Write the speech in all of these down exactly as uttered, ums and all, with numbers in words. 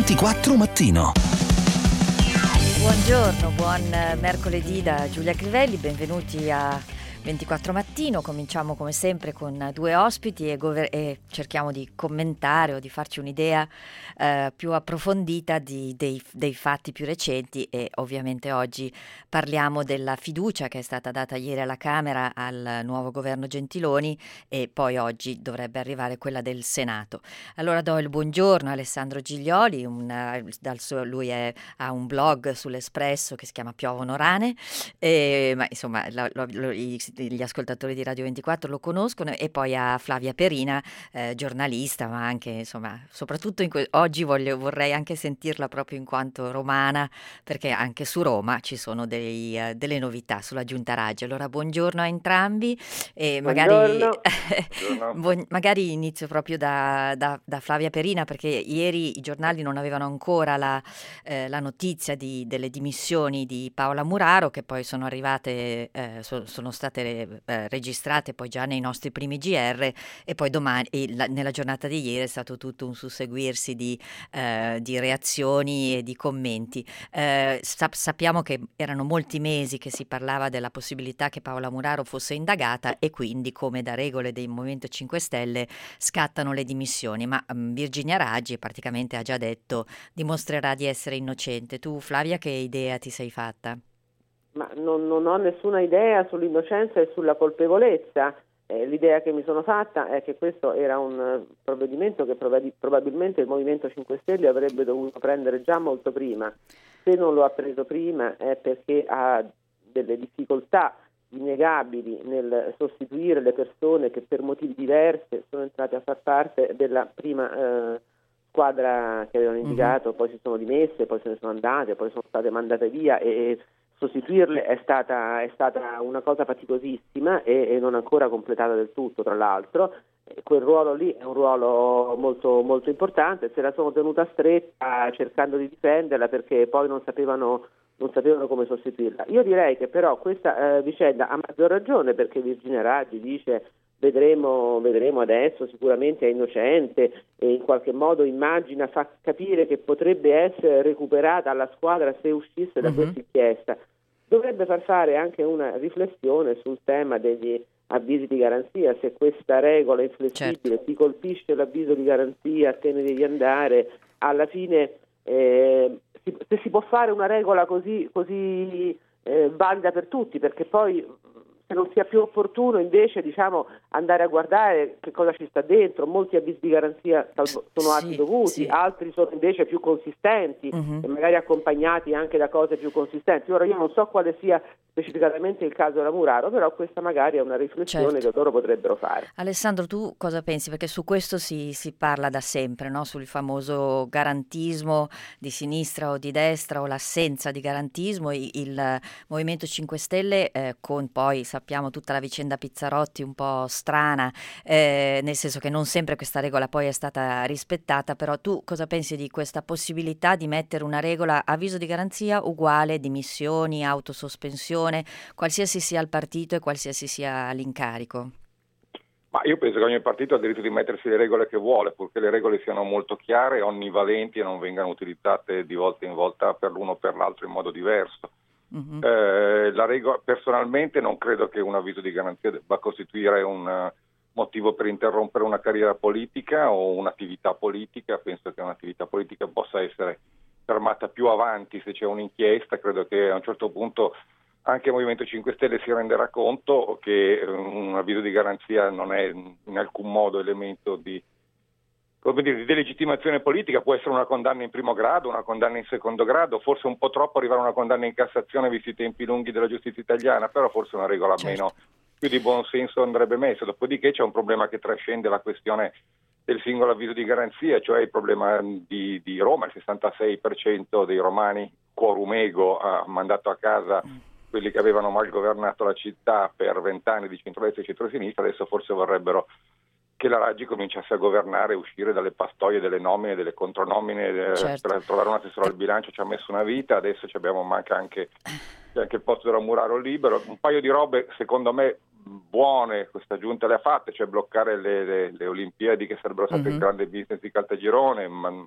ventiquattro Mattino. Buongiorno, buon mercoledì da Giulia Crivelli, benvenuti a ventiquattro Mattino. Cominciamo come sempre con due ospiti e, gover- e cerchiamo di commentare o di farci un'idea eh, più approfondita di, dei, dei fatti più recenti, e ovviamente oggi parliamo della fiducia che è stata data ieri alla Camera al nuovo governo Gentiloni, e poi oggi dovrebbe arrivare quella del Senato. Allora do il buongiorno a Alessandro Giglioli, un, dal suo, lui è, ha un blog sull'Espresso che si chiama Piovono Rane, e, ma insomma lo, lo, lo, gli, gli ascoltatori di Radio ventiquattro lo conoscono, e poi a Flavia Perina, eh, giornalista, ma anche insomma soprattutto in que- oggi voglio, vorrei anche sentirla proprio in quanto romana, perché anche su Roma ci sono dei, uh, delle novità sulla Giunta Raggi. Allora buongiorno a entrambi, e magari, Buongiorno. buon- magari inizio proprio da, da, da Flavia Perina, perché ieri i giornali non avevano ancora la, eh, la notizia di, delle dimissioni di Paola Muraro, che poi sono arrivate, eh, so, sono state eh, registrate poi già nei nostri primi G R, e poi domani, e la, nella giornata di ieri è stato tutto un susseguirsi di, eh, di reazioni e di commenti. Eh, sap- sappiamo che erano molti mesi che si parlava della possibilità che Paola Muraro fosse indagata, e quindi, come da regole del Movimento cinque Stelle, scattano le dimissioni, ma um, Virginia Raggi praticamente ha già detto dimostrerà di essere innocente. Tu, Flavia, che idea ti sei fatta? Ma non, non ho nessuna idea sull'innocenza e sulla colpevolezza. Eh, l'idea che mi sono fatta è che questo era un uh, provvedimento che prob- probabilmente il Movimento cinque Stelle avrebbe dovuto prendere già molto prima. Se non lo ha preso prima è perché ha delle difficoltà innegabili nel sostituire le persone che per motivi diversi sono entrate a far parte della prima uh, squadra che avevano indicato, uh-huh. Poi si sono dimesse, poi se ne sono andate, poi sono state mandate via, e sostituirle è stata, è stata una cosa faticosissima e, e non ancora completata del tutto, tra l'altro. E quel ruolo lì è un ruolo molto, molto importante, se la sono tenuta stretta cercando di difenderla perché poi non sapevano, non sapevano come sostituirla. Io direi che però questa eh, vicenda ha maggior ragione, perché Virginia Raggi dice vedremo, vedremo adesso, sicuramente è innocente, e in qualche modo immagina, fa capire che potrebbe essere recuperata alla squadra se uscisse da uh-huh. questa inchiesta. Dovrebbe far fare anche una riflessione sul tema degli avvisi di garanzia, se questa regola inflessibile, certo, ti colpisce l'avviso di garanzia, te ne devi andare, alla fine eh, si, se si può fare una regola così, così eh, valida per tutti, perché poi se non sia più opportuno invece, diciamo, andare a guardare che cosa ci sta dentro. Molti avvisi di garanzia sono atti sì, dovuti, sì. Altri sono invece più consistenti, uh-huh. e magari accompagnati anche da cose più consistenti. Ora io non so quale sia specificatamente il caso della Muraro, però questa magari è una riflessione, certo, che loro potrebbero fare. Alessandro, tu cosa pensi? Perché su questo si, si parla da sempre, no? Sul famoso garantismo di sinistra o di destra, o l'assenza di garantismo. Il, il Movimento cinque Stelle, eh, con poi sappiamo tutta la vicenda Pizzarotti un po' strana, eh, nel senso che non sempre questa regola poi è stata rispettata, però tu cosa pensi di questa possibilità di mettere una regola avviso di garanzia uguale dimissioni, autosospensione, qualsiasi sia il partito e qualsiasi sia l'incarico? Ma io penso che ogni partito ha il diritto di mettersi le regole che vuole, purché le regole siano molto chiare, onnivalenti, e non vengano utilizzate di volta in volta per l'uno o per l'altro in modo diverso. Uh-huh. Eh, la regola, personalmente non credo che un avviso di garanzia debba costituire un uh, motivo per interrompere una carriera politica o un'attività politica. Penso che un'attività politica possa essere fermata più avanti se c'è un'inchiesta. Credo che a un certo punto anche il Movimento cinque Stelle si renderà conto che un avviso di garanzia non è in alcun modo elemento di, come dire, di delegittimazione politica. Può essere una condanna in primo grado, una condanna in secondo grado, forse un po' troppo arrivare a una condanna in Cassazione visti i tempi lunghi della giustizia italiana, però forse una regola, certo, meno più di buon senso andrebbe messa. Dopodiché c'è un problema che trascende la questione del singolo avviso di garanzia, cioè il problema di, di Roma. Il sessantasei per cento dei romani, quorum ego, ha mandato a casa quelli che avevano mal governato la città per vent'anni di centrodestra e centrosinistra. Adesso forse vorrebbero che la Raggi cominciasse a governare, uscire dalle pastoie delle nomine, delle contronomine, certo, per trovare un assessore al bilancio ci ha messo una vita, adesso ci abbiamo, manca anche, anche il posto della Muraro libero. Un paio di robe secondo me buone questa giunta le ha fatte, cioè bloccare le, le, le Olimpiadi, che sarebbero state uh-huh. il grande business di Caltagirone, ma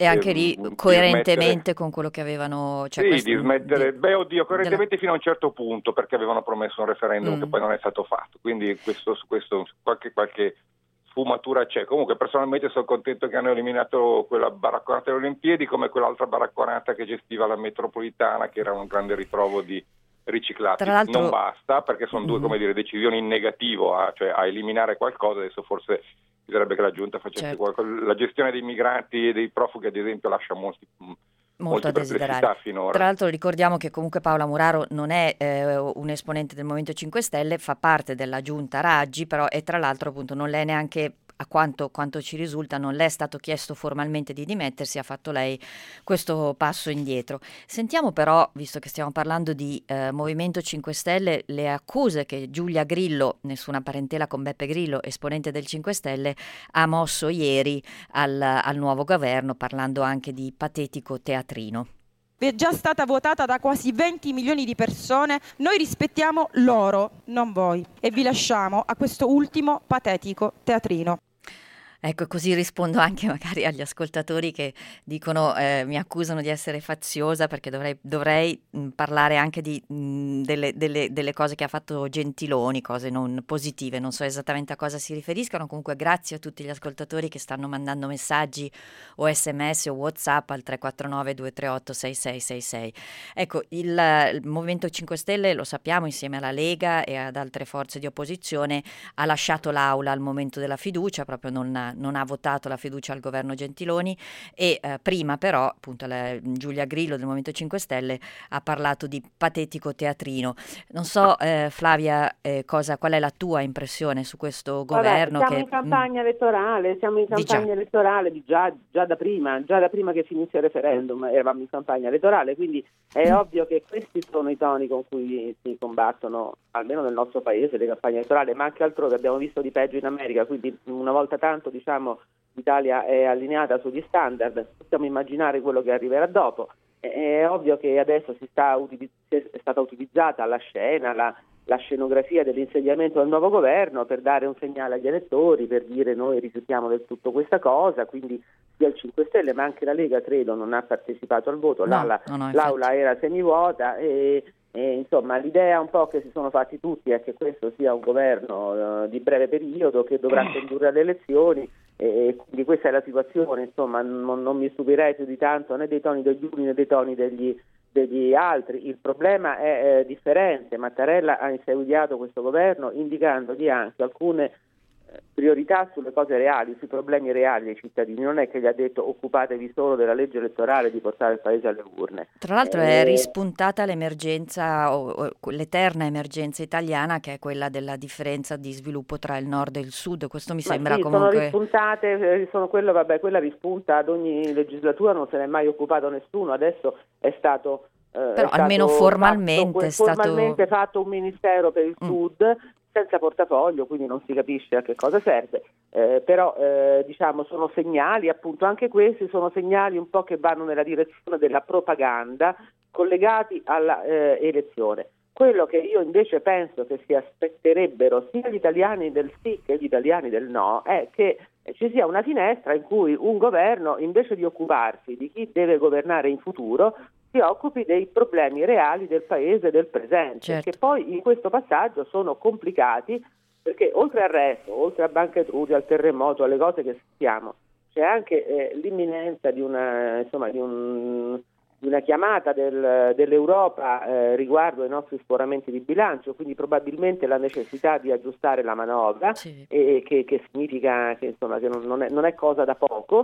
E anche lì coerentemente con quello che avevano... Cioè sì, questo, di smettere... di, beh, oddio, coerentemente della... fino a un certo punto, perché avevano promesso un referendum mm. che poi non è stato fatto. Quindi questo, su questo qualche, qualche sfumatura c'è. Comunque personalmente sono contento che hanno eliminato quella baracconata delle Olimpiadi, come quell'altra baracconata che gestiva la metropolitana, che era un grande ritrovo di riciclati. Non basta, perché sono due, mm-hmm. come dire, decisioni in negativo, a, cioè a eliminare qualcosa. Adesso forse bisognerebbe che la Giunta facesse certo. qualcosa. La gestione dei migranti e dei profughi, ad esempio, lascia molti, molto a desiderare. Finora. Tra l'altro ricordiamo che comunque Paola Muraro non è eh, un esponente del Movimento cinque Stelle, fa parte della Giunta Raggi, però e tra l'altro appunto non l'è neanche, a quanto, quanto ci risulta, non le è stato chiesto formalmente di dimettersi, ha fatto lei questo passo indietro. Sentiamo però, visto che stiamo parlando di eh, Movimento cinque Stelle, le accuse che Giulia Grillo, nessuna parentela con Beppe Grillo, esponente del cinque Stelle, ha mosso ieri al, al nuovo governo, parlando anche di patetico teatrino. È già stata votata da quasi venti milioni di persone, noi rispettiamo loro, non voi, e vi lasciamo a questo ultimo patetico teatrino. Ecco, così rispondo anche magari agli ascoltatori che dicono, eh, mi accusano di essere faziosa perché dovrei, dovrei mh, parlare anche di, mh, delle, delle, delle cose che ha fatto Gentiloni, cose non positive, non so esattamente a cosa si riferiscano. Comunque grazie a tutti gli ascoltatori che stanno mandando messaggi o sms o WhatsApp al tre quattro nove due tre otto sei sei sei sei. Ecco, il, il Movimento cinque Stelle, lo sappiamo, insieme alla Lega e ad altre forze di opposizione, ha lasciato l'Aula al momento della fiducia, proprio non non ha votato la fiducia al governo Gentiloni e eh, prima però appunto la, Giulia Grillo del Movimento cinque Stelle ha parlato di patetico teatrino. Non so eh, Flavia eh, cosa, qual è la tua impressione su questo governo? Vabbè, siamo che, in campagna mh, elettorale, siamo in campagna di elettorale di già, già da prima, già da prima che finisse il referendum eravamo in campagna elettorale, quindi è mm. ovvio che questi sono i toni con cui si combattono, almeno nel nostro paese, le campagne elettorali, ma anche altrove. Abbiamo visto di peggio in America, quindi una volta tanto diciamo l'Italia è allineata sugli standard, possiamo immaginare quello che arriverà dopo. È, è ovvio che adesso si sta utilizz- è stata utilizzata la scena, la, la scenografia dell'insediamento del nuovo governo per dare un segnale agli elettori, per dire noi rifiutiamo del tutto questa cosa, quindi sia il cinque Stelle ma anche la Lega credo non ha partecipato al voto, no, L'aula, no, no, l'aula era semivuota e E, insomma l'idea un po' che si sono fatti tutti è che questo sia un governo uh, di breve periodo che dovrà condurre alle elezioni e quindi questa è la situazione, insomma non, non mi stupirei più di tanto né dei toni degli uni né dei toni degli, degli altri. Il problema è eh, differente. Mattarella ha insediato questo governo indicandogli anche alcune priorità sulle cose reali, sui problemi reali dei cittadini. Non è che gli ha detto occupatevi solo della legge elettorale di portare il paese alle urne. Tra l'altro eh, è rispuntata l'emergenza o, o l'eterna emergenza italiana, che è quella della differenza di sviluppo tra il nord e il sud. Questo mi sembra sì, comunque sono rispuntate, sono quello, vabbè, quella rispunta ad ogni legislatura, non se ne è mai occupato nessuno. Adesso è stato eh, però è almeno stato formalmente fatto, è stato formalmente fatto un ministero per il mm. sud senza portafoglio, quindi non si capisce a che cosa serve, eh, però eh, diciamo sono segnali, appunto anche questi sono segnali un po' che vanno nella direzione della propaganda collegati alla eh, elezione. Quello che io invece penso che si aspetterebbero sia gli italiani del sì che gli italiani del no è che ci sia una finestra in cui un governo, invece di occuparsi di chi deve governare in futuro, si occupi dei problemi reali del paese e del presente, certo. Che poi in questo passaggio sono complicati perché oltre al resto, oltre a Banca Etruria, al terremoto, alle cose che sappiamo, c'è anche eh, l'imminenza di una, insomma, di un di una chiamata del, dell'Europa eh, riguardo ai nostri sforamenti di bilancio, quindi probabilmente la necessità di aggiustare la manovra, sì. e che, che significa che, insomma, che non, non, è, non è cosa da poco.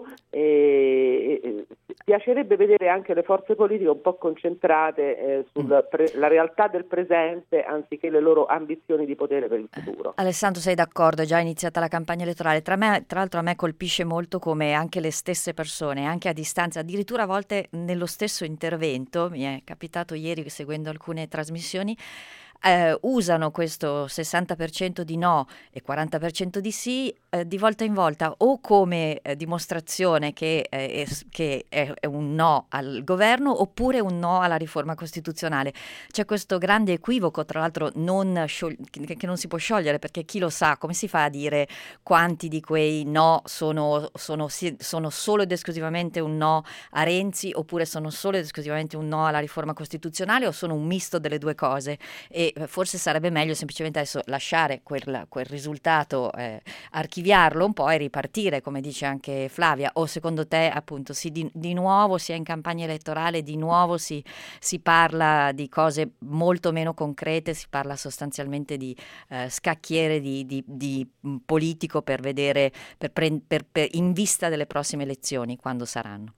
E, e, piacerebbe vedere anche le forze politiche un po' concentrate eh, sulla pre, la realtà del presente anziché le loro ambizioni di potere per il futuro. Alessandro, sei d'accordo? È già iniziata la campagna elettorale. Tra, me, tra l'altro a me colpisce molto come anche le stesse persone, anche a distanza, addirittura a volte nello stesso intervento, mi è capitato ieri seguendo alcune trasmissioni, eh, usano questo sessanta per cento di no e quaranta per cento di sì eh, di volta in volta o come eh, dimostrazione che, eh, è, che è, è un no al governo oppure un no alla riforma costituzionale. C'è questo grande equivoco, tra l'altro non sciogli- che, che non si può sciogliere, perché chi lo sa, come si fa a dire quanti di quei no sono, sono, sono solo ed esclusivamente un no a Renzi oppure sono solo ed esclusivamente un no alla riforma costituzionale o sono un misto delle due cose? E forse sarebbe meglio semplicemente adesso lasciare quel, quel risultato, eh, archiviarlo un po' e ripartire, come dice anche Flavia. O secondo te appunto si, di, di nuovo si è in campagna elettorale, di nuovo si, si parla di cose molto meno concrete, si parla sostanzialmente di eh, scacchiere di, di, di politico per vedere, per pre, per, per, in vista delle prossime elezioni, quando saranno?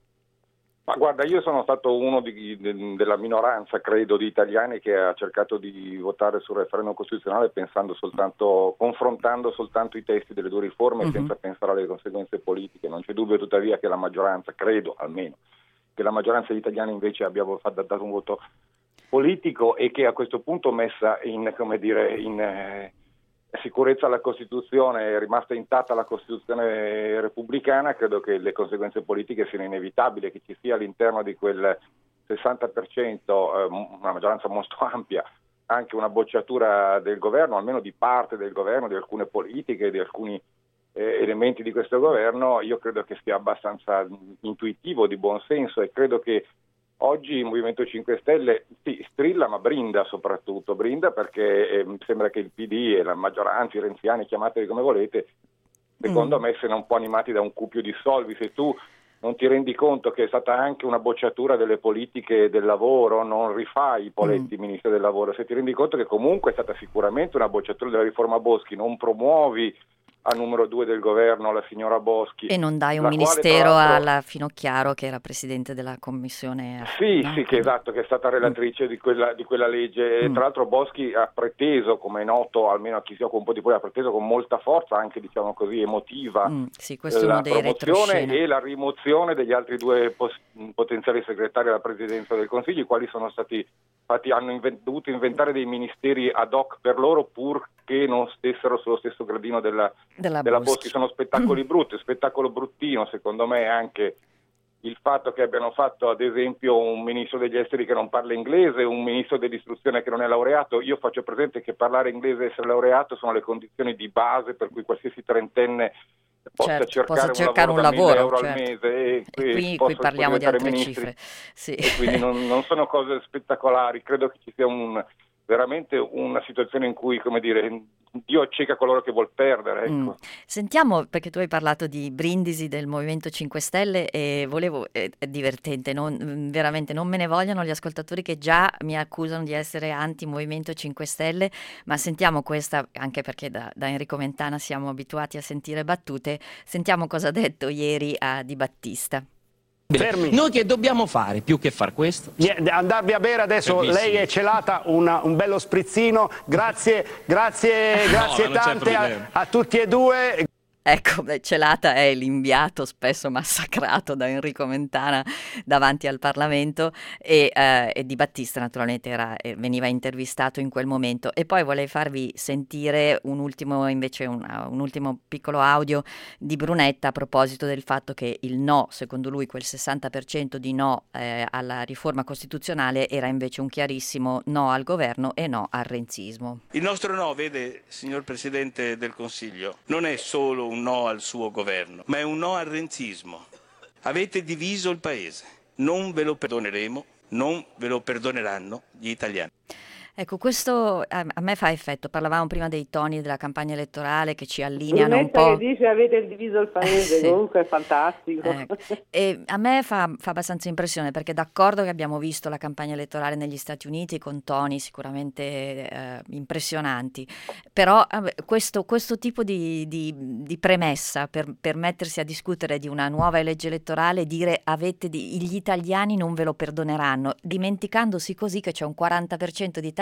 Ma guarda, io sono stato uno di, de, della minoranza, credo, di italiani che ha cercato di votare sul referendum costituzionale pensando soltanto, confrontando soltanto i testi delle due riforme uh-huh. senza pensare alle conseguenze politiche. Non c'è dubbio tuttavia che la maggioranza, credo almeno, che la maggioranza degli italiani invece abbia dato un voto politico e che a questo punto messa in, come dire, in eh, sicurezza la Costituzione, è rimasta intatta la Costituzione repubblicana, credo che le conseguenze politiche siano inevitabili, che ci sia all'interno di quel sessanta per cento, eh, una maggioranza molto ampia, anche una bocciatura del governo, almeno di parte del governo, di alcune politiche, di alcuni eh, elementi di questo governo. Io credo che sia abbastanza intuitivo, di buon senso, e credo che oggi il Movimento cinque Stelle sì, strilla ma brinda soprattutto, brinda perché eh, sembra che il P D e la maggioranza, i renziani, chiamateli come volete, secondo mm. me siano un po' animati da un cupio di soldi. Se tu non ti rendi conto che è stata anche una bocciatura delle politiche del lavoro, non rifai i poletti mm. Ministro del Lavoro. Se ti rendi conto che comunque è stata sicuramente una bocciatura della riforma Boschi, non promuovi a numero due del governo la signora Boschi. E non dai un ministero quale, alla Finocchiaro, che era presidente della commissione. Sì, no? sì, che esatto, che è stata relatrice mm. di, quella, di quella legge. Mm. Tra l'altro Boschi ha preteso, come è noto, almeno a chi si occupa un po' di politica, ha preteso con molta forza, anche diciamo così emotiva, mm. sì, questo la uno dei promozione e la rimozione degli altri due pos- potenziali segretari alla presidenza del Consiglio, i quali sono stati infatti hanno invent- dovuto inventare dei ministeri ad hoc per loro purché non stessero sullo stesso gradino della, della, della Boschi. Boschi. Sono spettacoli brutti, spettacolo bruttino secondo me anche il fatto che abbiano fatto ad esempio un ministro degli esteri che non parla inglese, un ministro dell'istruzione che non è laureato. Io faccio presente che parlare inglese e essere laureato sono le condizioni di base per cui qualsiasi trentenne possa certo, cercare, possa cercare un un lavoro, lavoro, da mille certo. euro al mese e, e qui, qui parliamo di altre ministri. Cifre sì. E quindi non, non sono cose spettacolari. Credo che ci sia un, veramente una situazione in cui, come dire, Dio acceca coloro che vuol perdere, ecco. Mm. Sentiamo, perché tu hai parlato di Brindisi del Movimento cinque Stelle e volevo, è, è divertente, non, veramente non me ne vogliono gli ascoltatori che già mi accusano di essere anti-Movimento cinque Stelle, ma sentiamo questa, anche perché da, da Enrico Mentana siamo abituati a sentire battute, sentiamo cosa ha detto ieri a Di Battista. Fermi. Noi che dobbiamo fare più che far questo? Niente, andarvi a bere adesso. Fermissimi. Lei è celata una, un bello sprizzino. Grazie, grazie, grazie no, tante a, a tutti e due. Ecco, Celata è l'inviato spesso massacrato da Enrico Mentana davanti al Parlamento e, eh, e Di Battista naturalmente era, veniva intervistato in quel momento. E poi vorrei farvi sentire un ultimo, invece un, un ultimo piccolo audio di Brunetta a proposito del fatto che il no, secondo lui quel sessanta per cento di no eh, alla riforma costituzionale era invece un chiarissimo no al governo e no al renzismo. Il nostro no, vede, signor Presidente del Consiglio, non è solo un no al suo governo, ma è un no al renzismo. Avete diviso il paese, non ve lo perdoneremo, non ve lo perdoneranno gli italiani. Ecco, questo a, a me fa effetto. Parlavamo prima dei toni della campagna elettorale che ci allineano Brunetta un po'. Che dice avete diviso il paese, eh, sì. Comunque è fantastico. Ecco. E a me fa, fa abbastanza impressione, perché d'accordo che abbiamo visto la campagna elettorale negli Stati Uniti con toni sicuramente eh, impressionanti, però eh, questo, questo tipo di, di, di premessa per, per mettersi a discutere di una nuova legge elettorale, dire avete di, gli italiani non ve lo perdoneranno, dimenticandosi così che c'è un quaranta per cento di italiani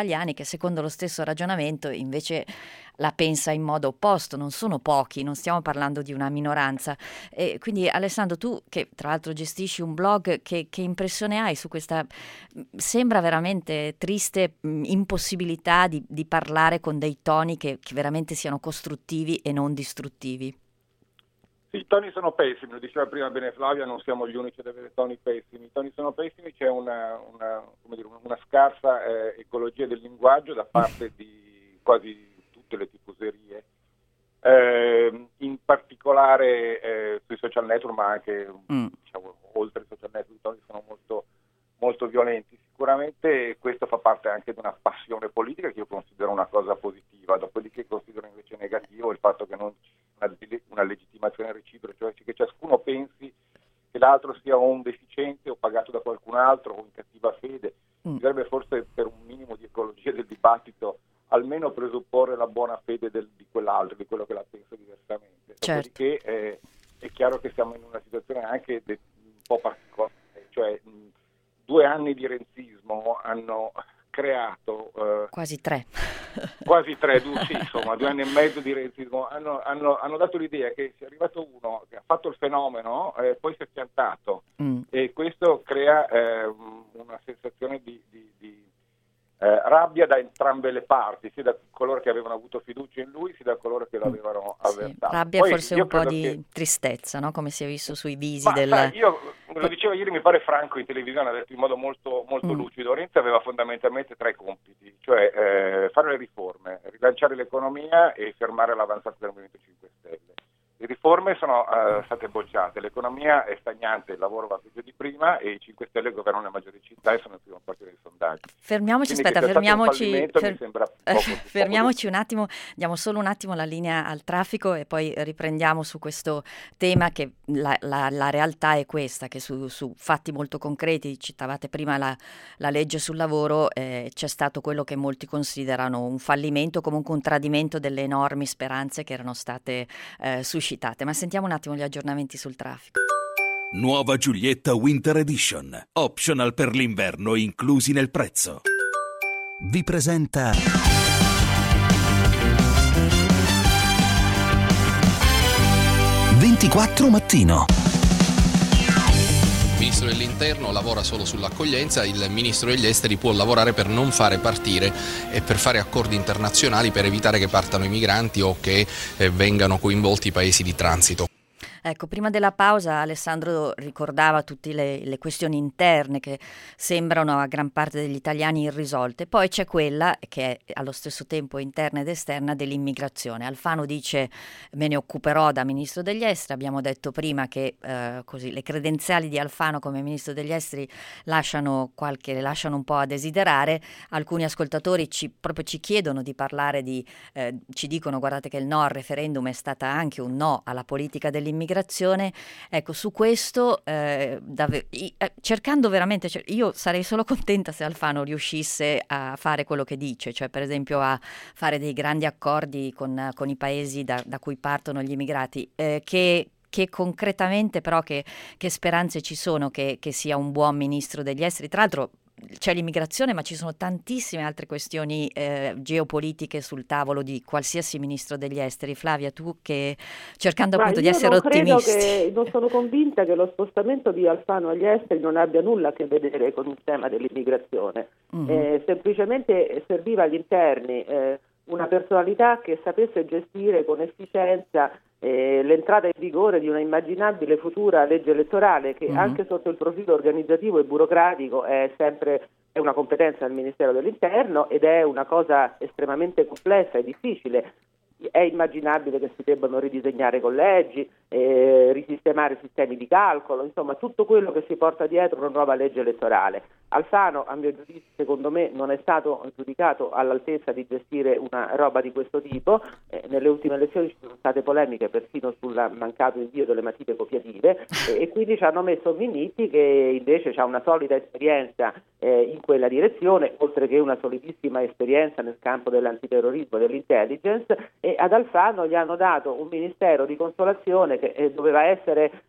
italiani che secondo lo stesso ragionamento invece la pensa in modo opposto, non sono pochi, non stiamo parlando di una minoranza. E quindi Alessandro, tu che tra l'altro gestisci un blog, che, che impressione hai su questa, sembra veramente triste mh, impossibilità di, di parlare con dei toni che, che veramente siano costruttivi e non distruttivi? Sì, i toni sono pessimi, lo diceva prima bene Flavia, non siamo gli unici ad avere toni pessimi, i toni sono pessimi, c'è una, una, come dire, una scarsa eh, ecologia del linguaggio da parte di quasi tutte le tifoserie, eh, in particolare eh, sui social network, ma anche mm. diciamo, oltre i social network i toni sono molto, molto violenti. Sicuramente questo fa parte anche di una passione politica che io considero una cosa positiva, dopodiché considero invece negativo il fatto che non ci sia una, una legittimazione reciproca, cioè che ciascuno pensi che l'altro sia o un deficiente o pagato da qualcun altro o in cattiva fede. Mm. Bisognerebbe forse, per un minimo di ecologia del dibattito, almeno presupporre la buona fede del, di quell'altro, di quello che la pensa diversamente. Certo. Dopodiché eh, è chiaro che siamo in una situazione anche de, un po' particolare, cioè mh, due anni di renzismo hanno creato... Eh, quasi tre. quasi tre, due, sì, insomma, due anni e mezzo di renzismo hanno, hanno, hanno dato l'idea che sia arrivato uno che ha fatto il fenomeno e eh, poi si è piantato, mm. e questo crea eh, una sensazione di... di, di Eh, rabbia da entrambe le parti, sia da coloro che avevano avuto fiducia in lui, sia da coloro che l'avevano sì, avvertito. Rabbia e forse un po' di che... tristezza, no? Come si è visto sui visi Ma, del... sai, io lo dicevo ieri, mi pare Franco in televisione, ha detto in modo molto, molto mm. lucido. Renzi aveva fondamentalmente tre compiti, cioè eh, fare le riforme, rilanciare l'economia e fermare l'avanzata del Movimento cinque Stelle. Le riforme sono uh, state bocciate, l'economia è stagnante, il lavoro va peggio di prima e i cinque Stelle governano le maggiori città e sono il primo partito dei sondaggi. Fermiamoci, Quindi aspetta, fermiamoci, un fer- mi sembra poco, fermiamoci poco un attimo, diamo solo un attimo la linea al traffico e poi riprendiamo su questo tema, che la, la, la realtà è questa, che su, su fatti molto concreti, citavate prima la, la legge sul lavoro, eh, c'è stato quello che molti considerano un fallimento, comunque un tradimento delle enormi speranze che erano state eh, suscitate. Ma sentiamo un attimo gli aggiornamenti sul traffico. Nuova Giulietta Winter Edition. Optional per l'inverno inclusi nel prezzo. Vi presenta ventiquattro Mattino. Il ministro dell'Interno lavora solo sull'accoglienza, il ministro degli Esteri può lavorare per non fare partire e per fare accordi internazionali per evitare che partano i migranti o che eh, vengano coinvolti i paesi di transito. Ecco, prima della pausa Alessandro ricordava tutte le, le questioni interne che sembrano a gran parte degli italiani irrisolte. Poi c'è quella che è allo stesso tempo interna ed esterna dell'immigrazione. Alfano dice: me ne occuperò da ministro degli esteri. Abbiamo detto prima che eh, così le credenziali di Alfano come ministro degli esteri lasciano qualche lasciano un po' a desiderare. Alcuni ascoltatori ci, proprio ci chiedono di parlare di eh, ci dicono: guardate che il no al referendum è stata anche un no alla politica dell'immigrazione. Ecco, su questo eh, dave- eh, cercando veramente, cioè, io sarei solo contenta se Alfano riuscisse a fare quello che dice, cioè per esempio a fare dei grandi accordi con, con i paesi da, da cui partono gli immigrati, eh, che che concretamente però che, che speranze ci sono che, che sia un buon ministro degli esteri. Tra l'altro c'è l'immigrazione, ma ci sono tantissime altre questioni eh, geopolitiche sul tavolo di qualsiasi ministro degli esteri. Flavia, tu che cercando ma appunto di essere non ottimisti. Credo che, non sono convinta che lo spostamento di Alfano agli esteri non abbia nulla a che vedere con il tema dell'immigrazione. Mm-hmm. Eh, semplicemente serviva agli interni eh, una personalità che sapesse gestire con efficienza eh, l'entrata in vigore di una immaginabile futura legge elettorale che mm-hmm. anche sotto il profilo organizzativo e burocratico è sempre è una competenza del Ministero dell'Interno ed è una cosa estremamente complessa e difficile. È immaginabile che si debbano ridisegnare collegi, eh, risistemare sistemi di calcolo, insomma tutto quello che si porta dietro una nuova legge elettorale. Alfano, a mio giudizio, secondo me, non è stato giudicato all'altezza di gestire una roba di questo tipo. Eh, nelle ultime elezioni ci sono state polemiche persino sul mancato invio delle matite copiative eh, e quindi ci hanno messo Minniti, che invece ha una solida esperienza eh, in quella direzione, oltre che una solidissima esperienza nel campo dell'antiterrorismo e dell'intelligence, e ad Alfano gli hanno dato un ministero di consolazione che eh, doveva essere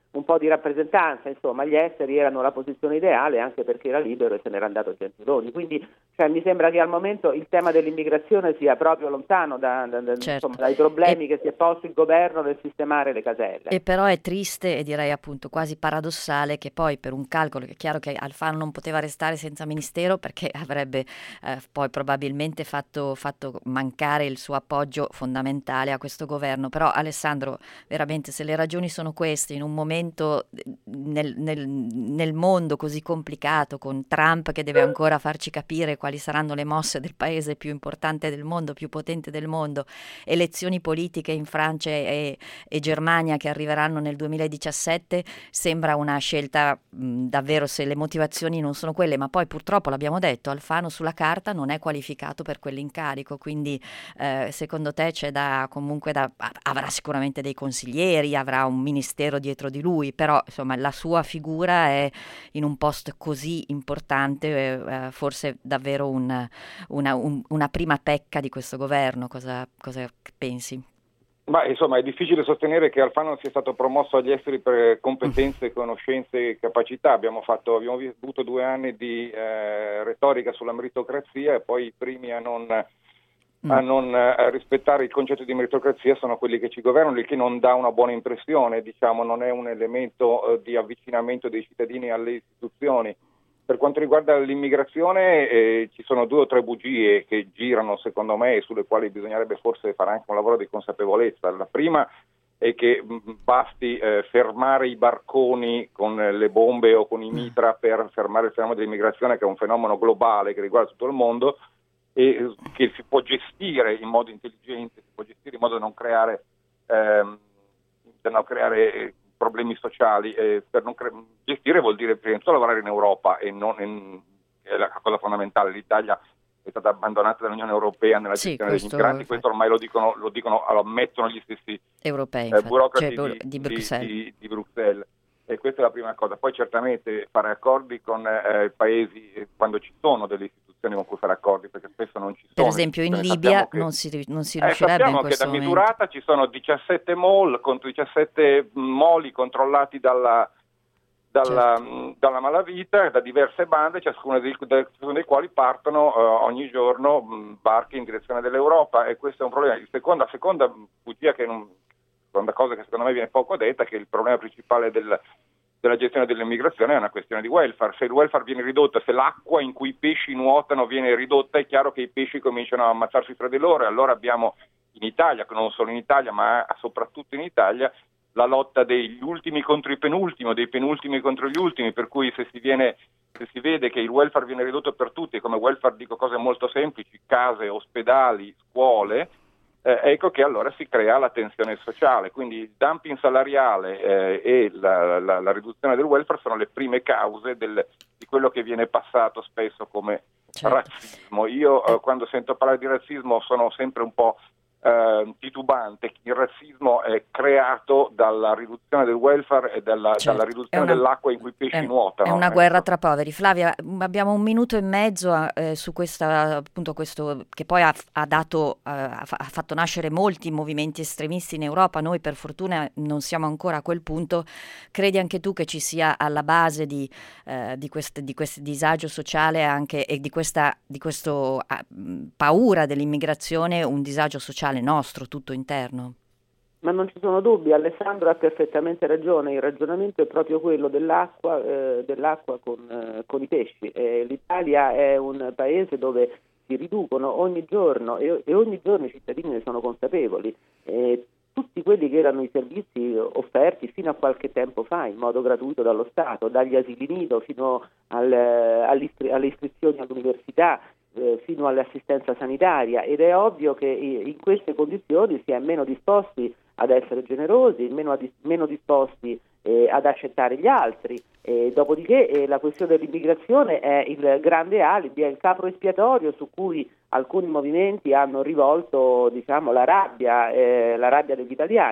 un po' di rappresentanza, insomma gli esteri erano la posizione ideale anche perché era libero e se n'era andato Gentiloni, quindi cioè, mi sembra che al momento il tema dell'immigrazione sia proprio lontano da, da, da, certo. insomma, dai problemi e... che si è posto il governo nel sistemare le caselle. E però è triste e direi appunto quasi paradossale che poi per un calcolo, che è chiaro che Alfano non poteva restare senza ministero perché avrebbe eh, poi probabilmente fatto, fatto mancare il suo appoggio fondamentale a questo governo, però Alessandro, veramente se le ragioni sono queste in un momento nel, nel, nel mondo così complicato, con Trump che deve ancora farci capire quali saranno le mosse del paese più importante del mondo, più potente del mondo, elezioni politiche in Francia e, e Germania che arriveranno nel duemiladiciassette, sembra una scelta mh, davvero, se le motivazioni non sono quelle, ma poi purtroppo l'abbiamo detto, Alfano sulla carta non è qualificato per quell'incarico, quindi eh, secondo te c'è da comunque da avrà sicuramente dei consiglieri, avrà un ministero dietro di lui, però insomma la sua figura è in un posto così importante, eh, forse davvero un, una, un, una prima pecca di questo governo. Cosa, cosa pensi? Ma insomma è difficile sostenere che Alfano sia stato promosso agli esteri per competenze, conoscenze e capacità. Abbiamo fatto, abbiamo avuto due anni di eh, retorica sulla meritocrazia e poi i primi a non, mm. a non a rispettare il concetto di meritocrazia sono quelli che ci governano, il che non dà una buona impressione, diciamo, non è un elemento eh, di avvicinamento dei cittadini alle istituzioni. Per quanto riguarda l'immigrazione eh, ci sono due o tre bugie che girano secondo me e sulle quali bisognerebbe forse fare anche un lavoro di consapevolezza. La prima è che mh, basti eh, fermare i barconi con le bombe o con i mitra per fermare il fenomeno dell'immigrazione, che è un fenomeno globale che riguarda tutto il mondo e che si può gestire in modo intelligente, si può gestire in modo da non creare, ehm, da non creare problemi sociali. Eh, per non cre- gestire vuol dire prima di tutto lavorare in Europa e non in, è la cosa fondamentale. L'Italia è stata abbandonata dall'Unione Europea nella sì, gestione degli migranti, questo ormai lo dicono, lo dicono, lo ammettono gli stessi europei, eh, burocrati cioè, di, di, Bruxelles. Di, di, di Bruxelles. E questa è la prima cosa. Poi certamente fare accordi con eh, paesi eh, quando ci sono delle istituzioni con cui fare accordi, perché spesso non ci sono. Per esempio in Libia che, non si, non si riuscirebbe eh, in questo momento. Sappiamo che da momento. Misurata ci sono diciassette mall, contro diciassette moli controllati dalla, dalla, certo. dalla malavita, da diverse bande, ciascuna dei, ciascuno dei quali partono uh, ogni giorno mh, barche in direzione dell'Europa, e questo è un problema. Il secondo, la seconda bugia che non... seconda cosa che secondo me viene poco detta è che il problema principale del, della gestione dell'immigrazione è una questione di welfare. Se il welfare viene ridotto, se l'acqua in cui i pesci nuotano viene ridotta, è chiaro che i pesci cominciano a ammazzarsi fra di loro, e allora abbiamo in Italia, non solo in Italia ma soprattutto in Italia, la lotta degli ultimi contro i penultimi, dei penultimi contro gli ultimi, per cui se si viene se si vede che il welfare viene ridotto per tutti, e come welfare dico cose molto semplici, case, ospedali, scuole, Eh, ecco che allora si crea la tensione sociale. Quindi il dumping salariale eh, e la, la, la riduzione del welfare sono le prime cause del, di quello che viene passato spesso come certo. razzismo. Io eh, quando sento parlare di razzismo sono sempre un po' eh, titubante. Il razzismo è creato dalla riduzione del welfare e dalla, certo. dalla riduzione una, dell'acqua in cui i pesci è, nuotano. È una ecco. guerra tra poveri. Flavia, abbiamo un minuto e mezzo eh, su questa, appunto questo che poi ha, ha dato eh, ha, ha fatto nascere molti movimenti estremisti in Europa. Noi per fortuna non siamo ancora a quel punto. Credi anche tu che ci sia alla base di, eh, di, quest, di questo disagio sociale anche e di questa di questo uh, paura dell'immigrazione un disagio sociale nostro, tutto interno? Ma non ci sono dubbi, Alessandro ha perfettamente ragione, il ragionamento è proprio quello dell'acqua, eh, dell'acqua con, eh, con i pesci. Eh, L'Italia è un paese dove si riducono ogni giorno e, e ogni giorno i cittadini ne sono consapevoli. Eh, tutti quelli che erano i servizi offerti fino a qualche tempo fa in modo gratuito dallo Stato, dagli asili nido fino al, all'istri- alle iscrizioni all'università, eh, fino all'assistenza sanitaria, ed è ovvio che in queste condizioni si è meno disposti ad essere generosi, meno, ad, meno disposti eh, ad accettare gli altri. E dopodiché eh, la questione dell'immigrazione è il grande alibi, è il capro espiatorio su cui alcuni movimenti hanno rivolto, diciamo, la rabbia, eh, la rabbia degli italiani.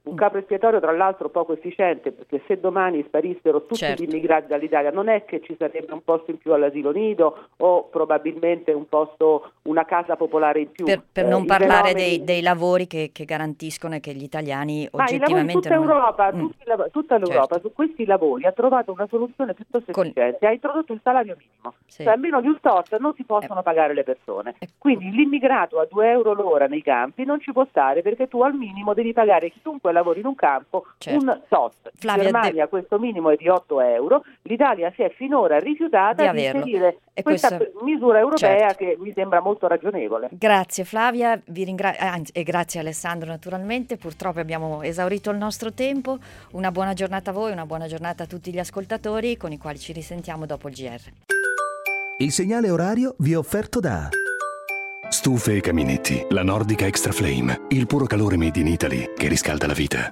Un capro espiatorio tra l'altro poco efficiente, perché se domani sparissero tutti certo. gli immigrati dall'Italia non è che ci sarebbe un posto in più all'asilo nido o probabilmente un posto, una casa popolare in più. Per, per eh, non parlare fenomeni... dei, dei lavori che, che garantiscono e che gli italiani Ma oggettivamente tutta non... Europa, Mm. tutti, tutta l'Europa Certo. su questi lavori ha trovato una soluzione piuttosto Con... efficiente, ha introdotto il salario minimo, Sì. cioè almeno gli un tot non si possono Eh. pagare le persone, Eh. quindi l'immigrato a due euro l'ora nei campi non ci può stare, perché tu al minimo devi pagare chiunque lavori in un campo Certo. un tot. Flavia, in Germania de... questo minimo è di otto euro, l'Italia si è finora rifiutata Di di, averlo. inserire E questa questo- misura europea certo. che mi sembra molto ragionevole. Grazie Flavia, vi ringrazio, anzi, e grazie Alessandro naturalmente, purtroppo abbiamo esaurito il nostro tempo, una buona giornata a voi, una buona giornata a tutti gli ascoltatori con i quali ci risentiamo dopo il G R. Il segnale orario vi è offerto da Stufe e Caminetti, la Nordica Extra Flame, il puro calore made in Italy che riscalda la vita.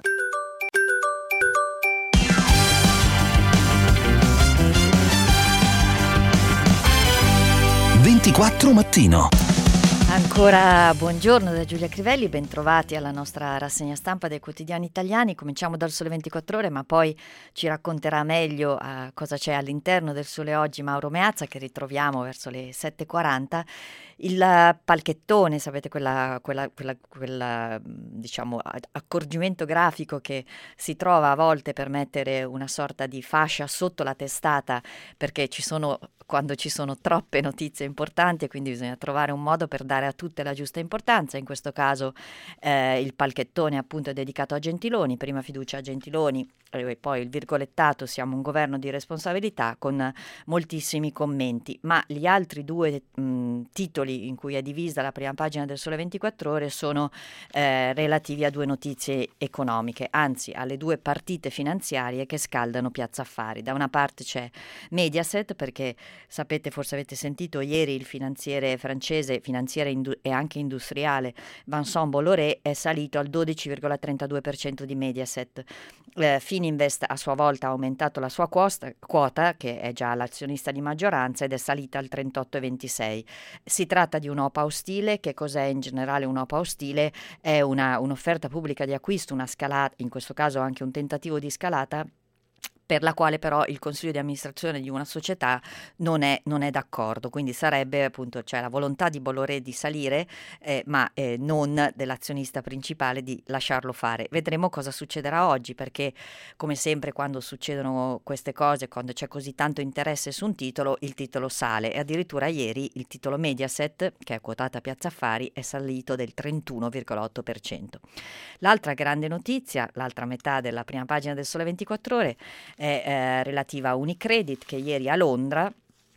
ventiquattro mattino. Ancora buongiorno da Giulia Crivelli, bentrovati alla nostra rassegna stampa dei quotidiani italiani. Cominciamo dal Sole ventiquattro Ore, ma poi ci racconterà meglio uh, cosa c'è all'interno del Sole oggi Mauro Meazza, che ritroviamo verso le sette e quaranta. Il palchettone, sapete, quella, quella, quella, quella diciamo accorgimento grafico che si trova a volte per mettere una sorta di fascia sotto la testata, perché ci sono quando ci sono troppe notizie importanti e quindi bisogna trovare un modo per dare a tutte la giusta importanza. In questo caso eh, il palchettone appunto è dedicato a Gentiloni, prima fiducia a Gentiloni e poi il virgolettato siamo un governo di responsabilità, con moltissimi commenti, ma gli altri due mh, titoli in cui è divisa la prima pagina del Sole ventiquattro Ore sono eh, relativi a due notizie economiche, anzi alle due partite finanziarie che scaldano Piazza Affari. Da una parte c'è Mediaset, perché sapete, forse avete sentito ieri, il finanziere francese, finanziere indu- e anche industriale Vincent Bolloré è salito al dodici virgola trentadue per cento di Mediaset. Eh, Fininvest a sua volta ha aumentato la sua quosta, quota, che è già l'azionista di maggioranza, ed è salita al trentotto virgola ventisei. Si tratta di un'O P A ostile. Che cos'è in generale un'O P A ostile? È una, un'offerta pubblica di acquisto, una scalata, in questo caso anche un tentativo di scalata, per la quale però il consiglio di amministrazione di una società non è, non è d'accordo, quindi sarebbe appunto, cioè, la volontà di Bolloré di salire, eh, ma eh, non dell'azionista principale di lasciarlo fare. Vedremo cosa succederà oggi, perché come sempre quando succedono queste cose, quando c'è così tanto interesse su un titolo, il titolo sale, e addirittura ieri il titolo Mediaset, che è quotata a Piazza Affari, è salito del trentuno virgola otto per cento. L'altra grande notizia, l'altra metà della prima pagina del Sole ventiquattro Ore, è eh, relativa a Unicredit, che ieri a Londra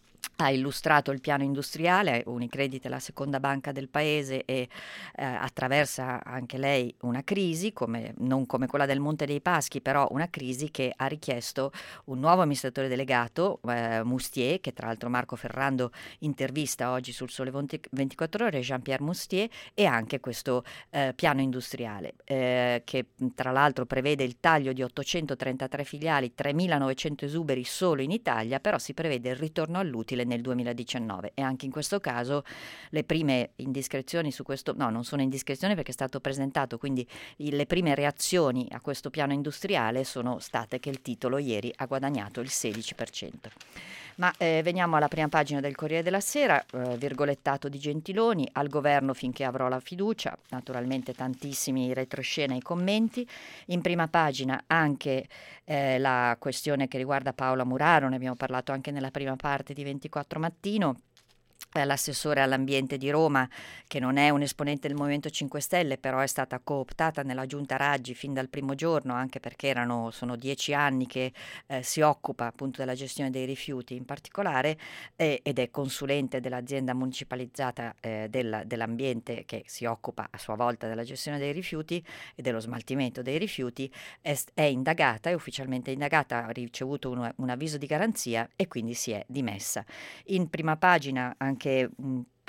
ha illustrato il piano industriale. Unicredit è la seconda banca del paese e eh, attraversa anche lei una crisi, come, non come quella del Monte dei Paschi, però una crisi che ha richiesto un nuovo amministratore delegato, eh, Mustier, che tra l'altro Marco Ferrando intervista oggi sul Sole ventiquattro Ore, Jean-Pierre Mustier, e anche questo eh, piano industriale, eh, che tra l'altro prevede il taglio di ottocentotrentatré filiali, tremilanovecento esuberi solo in Italia, però si prevede il ritorno all'utile nel duemiladiciannove, e anche in questo caso le prime indiscrezioni su questo, no, non sono indiscrezioni perché è stato presentato, quindi le prime reazioni a questo piano industriale sono state che il titolo ieri ha guadagnato il sedici per cento. Ma eh, veniamo alla prima pagina del Corriere della Sera, eh, virgolettato di Gentiloni: al governo finché avrò la fiducia. Naturalmente tantissimi retroscena e commenti. In prima pagina anche eh, la questione che riguarda Paola Muraro, ne abbiamo parlato anche nella prima parte di ventiquattro Mattino. L'assessore all'ambiente di Roma, che non è un esponente del Movimento cinque Stelle, però è stata cooptata nella giunta Raggi fin dal primo giorno, anche perché erano, sono dieci anni che eh, si occupa appunto della gestione dei rifiuti in particolare, eh, ed è consulente dell'azienda municipalizzata eh, del, dell'ambiente, che si occupa a sua volta della gestione dei rifiuti e dello smaltimento dei rifiuti. È, è indagata, è ufficialmente indagata, ha ricevuto un, un avviso di garanzia e quindi si è dimessa. In prima pagina anche un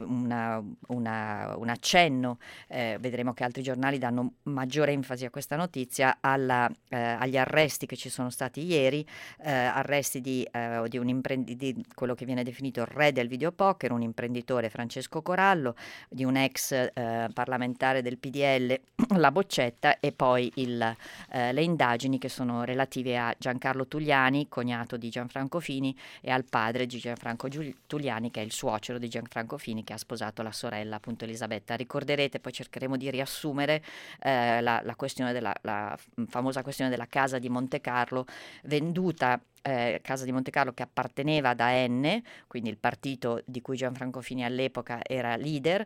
una, una, un accenno, eh, vedremo che altri giornali danno maggiore enfasi a questa notizia, alla, eh, agli arresti che ci sono stati ieri, eh, arresti di, eh, di, un imprendi- di quello che viene definito il re del videopoker, un imprenditore, Francesco Corallo, di un ex eh, parlamentare del P D L, La Boccetta, e poi il, eh, le indagini che sono relative a Giancarlo Tugliani, cognato di Gianfranco Fini, e al padre di Gianfranco Giul- Tugliani, che è il suocero di Gianfranco Fini, che ha sposato la sorella, appunto, Elisabetta. Ricorderete, poi cercheremo di riassumere eh, la, la questione della la famosa questione della casa di Monte Carlo, venduta Eh, Casa di Monte Carlo, che apparteneva ad A N, quindi il partito di cui Gianfranco Fini all'epoca era leader.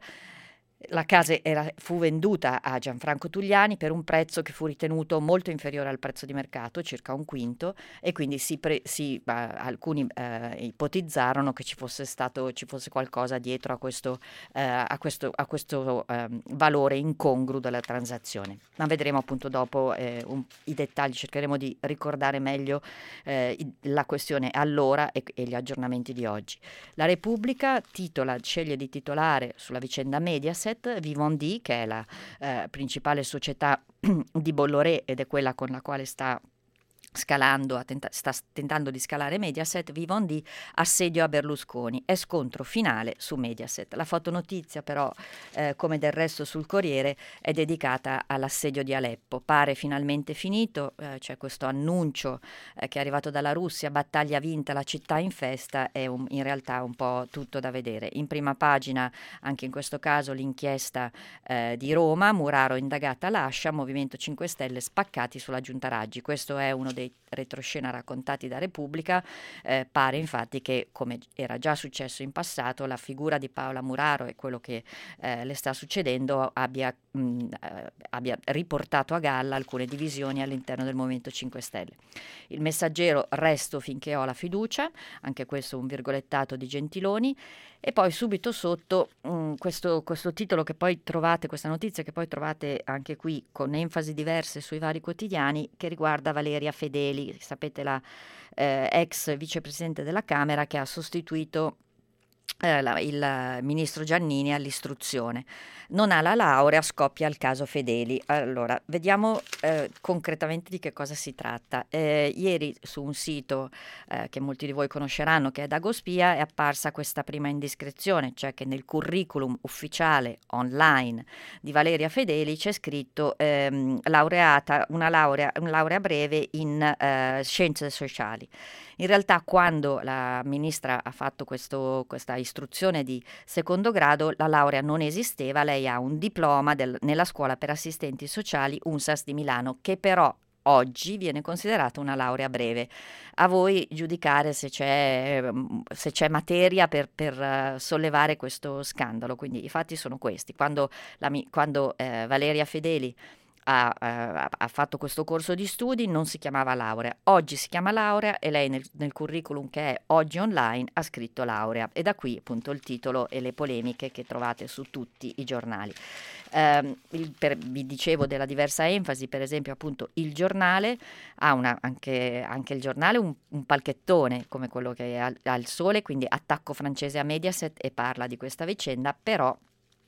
La casa era, fu venduta a Gianfranco Tugliani per un prezzo che fu ritenuto molto inferiore al prezzo di mercato, circa un quinto, e quindi si pre, si, uh, alcuni uh, ipotizzarono che ci fosse stato ci fosse qualcosa dietro a questo, uh, a questo, a questo uh, valore incongruo della transazione. Ma vedremo appunto dopo eh, un, i dettagli, cercheremo di ricordare meglio eh, la questione allora e, e gli aggiornamenti di oggi. La Repubblica titola, sceglie di titolare sulla vicenda Mediaset, Vivendi, che è la eh, principale società di Bolloré ed è quella con la quale sta scalando, tenta- sta tentando di scalare Mediaset. Vivendi, assedio a Berlusconi, è scontro finale su Mediaset. La fotonotizia però, eh, come del resto sul Corriere, è dedicata all'assedio di Aleppo. Pare finalmente finito, eh, c'è questo annuncio eh, che è arrivato dalla Russia, battaglia vinta, la città in festa, è un, in realtà un po' tutto da vedere. In prima pagina, anche in questo caso, l'inchiesta eh, di Roma, Muraro indagata lascia, Movimento cinque Stelle spaccati sulla giunta Raggi. Questo è uno dei retroscena raccontati da Repubblica. Eh, pare infatti che, come era già successo in passato, la figura di Paola Muraro e quello che eh, le sta succedendo abbia, mh, abbia riportato a galla alcune divisioni all'interno del Movimento cinque Stelle. Il Messaggero, resto finché ho la fiducia, anche questo un virgolettato di Gentiloni. E poi subito sotto mh, questo, questo titolo che poi trovate, questa notizia che poi trovate anche qui con enfasi diverse sui vari quotidiani, che riguarda Valeria Fedeli, sapete, la eh, ex vicepresidente della Camera, che ha sostituito eh, la, il ministro Giannini all'istruzione. Non ha la laurea, scoppia il caso Fedeli. Allora, vediamo eh, concretamente di che cosa si tratta. Eh, ieri su un sito eh, che molti di voi conosceranno, che è Dagospia, è apparsa questa prima indiscrezione, cioè che nel curriculum ufficiale online di Valeria Fedeli c'è scritto ehm, laureata, una laurea, una laurea breve in eh, scienze sociali. In realtà, quando la ministra ha fatto questo, questa istruzione di secondo grado, la laurea non esisteva. Lei ha un diploma del, nella scuola per assistenti sociali U N S A S di Milano, che però oggi viene considerata una laurea breve. A voi giudicare se c'è, se c'è materia per, per sollevare questo scandalo. Quindi i fatti sono questi. Quando, la, quando eh, Valeria Fedeli Ha, ha, ha fatto questo corso di studi, non si chiamava laurea. Oggi si chiama laurea e lei nel, nel curriculum che è oggi online ha scritto laurea, e da qui appunto il titolo e le polemiche che trovate su tutti i giornali. Eh, il, per, vi dicevo della diversa enfasi, per esempio appunto il giornale ha una, anche, anche il giornale un, un palchettone come quello che ha, ha il Sole, quindi attacco francese a Mediaset, e parla di questa vicenda. Però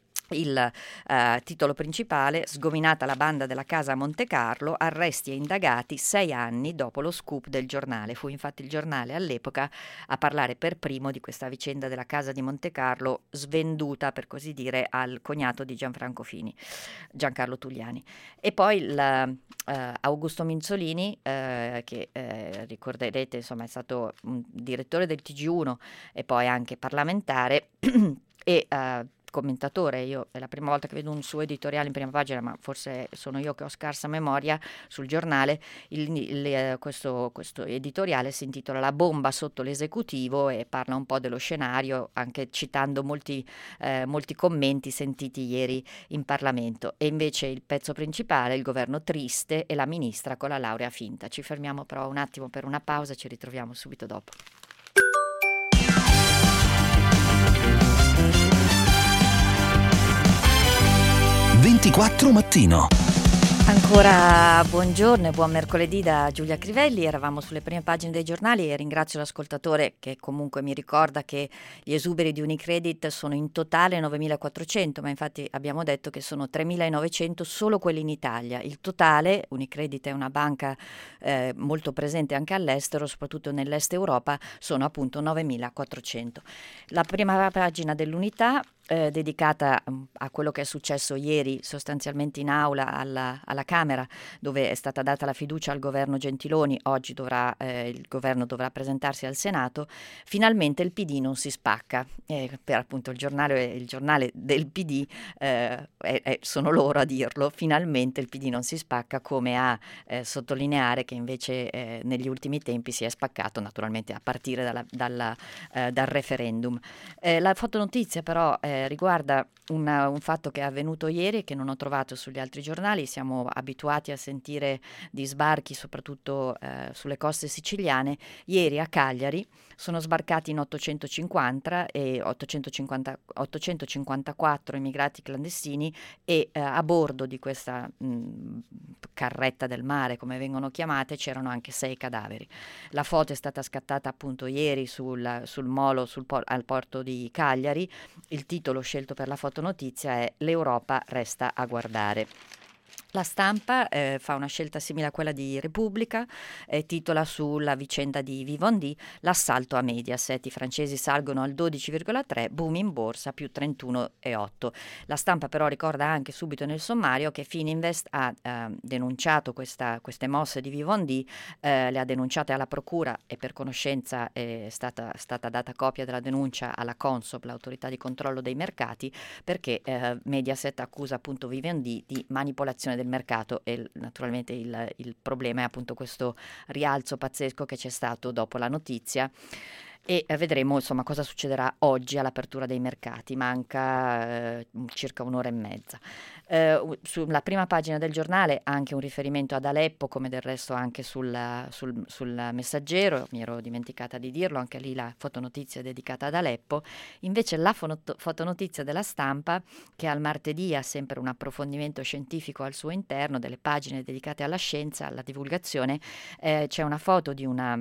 il eh, titolo principale: sgominata la banda della casa Monte Carlo, arresti e indagati sei anni dopo lo scoop del giornale. Fu infatti il giornale all'epoca a parlare per primo di questa vicenda della casa di Monte Carlo, svenduta per così dire al cognato di Gianfranco Fini, Giancarlo Tugliani. E poi il, eh, Augusto Minzolini, eh, che eh, ricorderete insomma è stato un direttore del T G uno e poi anche parlamentare e eh, commentatore. Io è la prima volta che vedo un suo editoriale in prima pagina, ma forse sono io che ho scarsa memoria sul giornale. Il, il, questo, questo editoriale si intitola La bomba sotto l'esecutivo e parla un po' dello scenario, anche citando molti, eh, molti commenti sentiti ieri in Parlamento. E invece il pezzo principale, il governo triste e la ministra con la laurea finta. Ci fermiamo però un attimo per una pausa, ci ritroviamo subito dopo. ventiquattro mattino. Ancora buongiorno e buon mercoledì da Giulia Crivelli. Eravamo sulle prime pagine dei giornali e ringrazio l'ascoltatore che comunque mi ricorda che gli esuberi di Unicredit sono in totale novemilaquattrocento, ma infatti abbiamo detto che sono tremilanovecento solo quelli in Italia. Il totale, Unicredit è una banca eh, molto presente anche all'estero, soprattutto nell'est Europa, sono appunto novemilaquattrocento. La prima pagina dell'Unità Eh, dedicata um, a quello che è successo ieri sostanzialmente in aula alla, alla Camera, dove è stata data la fiducia al governo Gentiloni. Oggi dovrà, eh, il governo dovrà presentarsi al Senato. Finalmente il P D non si spacca, eh, per appunto il giornale, il giornale del P D eh, è, è, sono loro a dirlo, finalmente il P D non si spacca, come a eh, sottolineare che invece eh, negli ultimi tempi si è spaccato, naturalmente a partire dalla, dalla, eh, dal referendum. Eh, la fotonotizia però eh, riguarda una, un fatto che è avvenuto ieri e che non ho trovato sugli altri giornali. Siamo abituati a sentire di sbarchi soprattutto eh, sulle coste siciliane. Ieri a Cagliari sono sbarcati in ottocentocinquanta e ottocentocinquanta, ottocentocinquantaquattro immigrati clandestini e eh, a bordo di questa mh, carretta del mare, come vengono chiamate, c'erano anche sei cadaveri. La foto è stata scattata appunto ieri sul, sul molo sul por- al porto di Cagliari. Il titolo scelto per la fotonotizia è "L'Europa resta a guardare". La Stampa eh, fa una scelta simile a quella di Repubblica, eh, titola sulla vicenda di Vivendi, l'assalto a Mediaset, i francesi salgono al dodici virgola tre, boom in borsa più trentuno virgola otto. La Stampa però ricorda anche subito nel sommario che Fininvest ha eh, denunciato questa, queste mosse di Vivendi, eh, le ha denunciate alla Procura e per conoscenza è stata, stata data copia della denuncia alla Consob, l'autorità di controllo dei mercati, perché eh, Mediaset accusa appunto Vivendi di manipolazione del mercato e naturalmente il, il problema è appunto questo rialzo pazzesco che c'è stato dopo la notizia. E eh, vedremo insomma cosa succederà oggi all'apertura dei mercati. Manca eh, circa un'ora e mezza. Eh, sulla prima pagina del giornale anche un riferimento ad Aleppo, come del resto anche sul, sul, sul Messaggero. Mi ero dimenticata di dirlo, anche lì la fotonotizia è dedicata ad Aleppo. Invece la foto- fotonotizia della Stampa, che al martedì ha sempre un approfondimento scientifico al suo interno, delle pagine dedicate alla scienza, alla divulgazione, eh, c'è una foto di una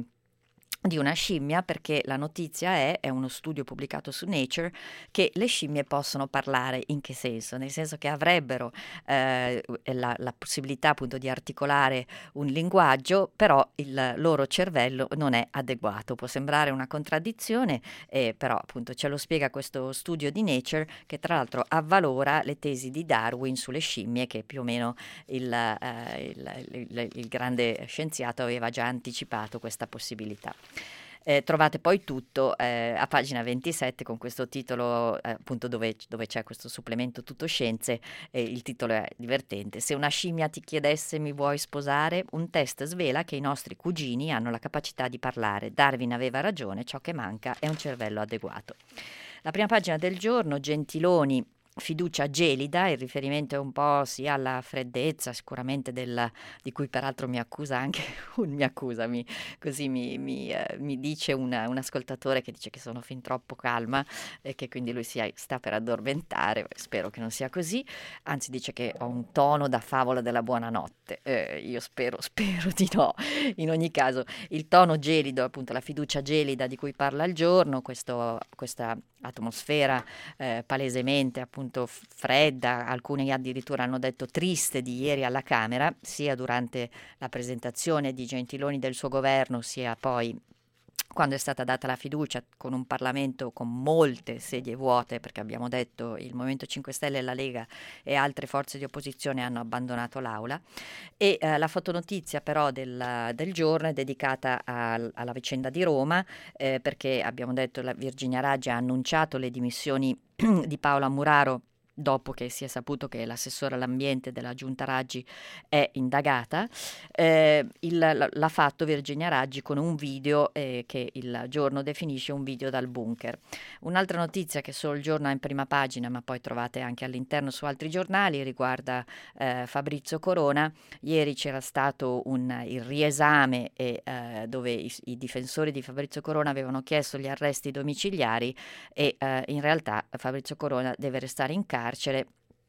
di una scimmia, perché la notizia è, è uno studio pubblicato su Nature, che le scimmie possono parlare. In che senso? Nel senso che avrebbero eh, la, la possibilità appunto di articolare un linguaggio, però il loro cervello non è adeguato. Può sembrare una contraddizione, eh, però appunto ce lo spiega questo studio di Nature, che tra l'altro avvalora le tesi di Darwin sulle scimmie, che più o meno il, eh, il, il, il grande scienziato aveva già anticipato questa possibilità. Eh, trovate poi tutto eh, a pagina ventisette con questo titolo eh, appunto dove, dove c'è questo supplemento Tutto Scienze. Eh, il titolo è divertente: se una scimmia ti chiedesse mi vuoi sposare, un test svela che i nostri cugini hanno la capacità di parlare. Darwin aveva ragione, ciò che manca è un cervello adeguato. La prima pagina del giorno, Gentiloni, fiducia gelida. Il riferimento è un po' sia alla freddezza sicuramente del, di cui peraltro mi accusa anche un mi accusa mi, così mi, mi, eh, mi dice una, un ascoltatore che dice che sono fin troppo calma e che quindi lui si sta per addormentare. Spero che non sia così, anzi dice che ho un tono da favola della buonanotte. Eh, io spero spero di no. In ogni caso il tono gelido, appunto la fiducia gelida di cui parla il giorno, questo, questa atmosfera eh, palesemente appunto fredda, alcuni addirittura hanno detto triste, di ieri alla Camera, sia durante la presentazione di Gentiloni del suo governo, sia poi quando è stata data la fiducia, con un Parlamento con molte sedie vuote, perché abbiamo detto il Movimento cinque Stelle, la Lega e altre forze di opposizione hanno abbandonato l'aula. E eh, la fotonotizia però del, del giorno è dedicata a, alla vicenda di Roma, eh, perché abbiamo detto la Virginia Raggi ha annunciato le dimissioni di Paola Muraro dopo che si è saputo che l'assessore all'ambiente della Giunta Raggi è indagata. Eh, il, l'ha fatto Virginia Raggi con un video eh, che il giorno definisce un video dal bunker. Un'altra notizia che solo il giorno ha in prima pagina, ma poi trovate anche all'interno su altri giornali, riguarda eh, Fabrizio Corona. Ieri c'era stato un, il riesame e, eh, dove i, i difensori di Fabrizio Corona avevano chiesto gli arresti domiciliari e eh, in realtà Fabrizio Corona deve restare in carcere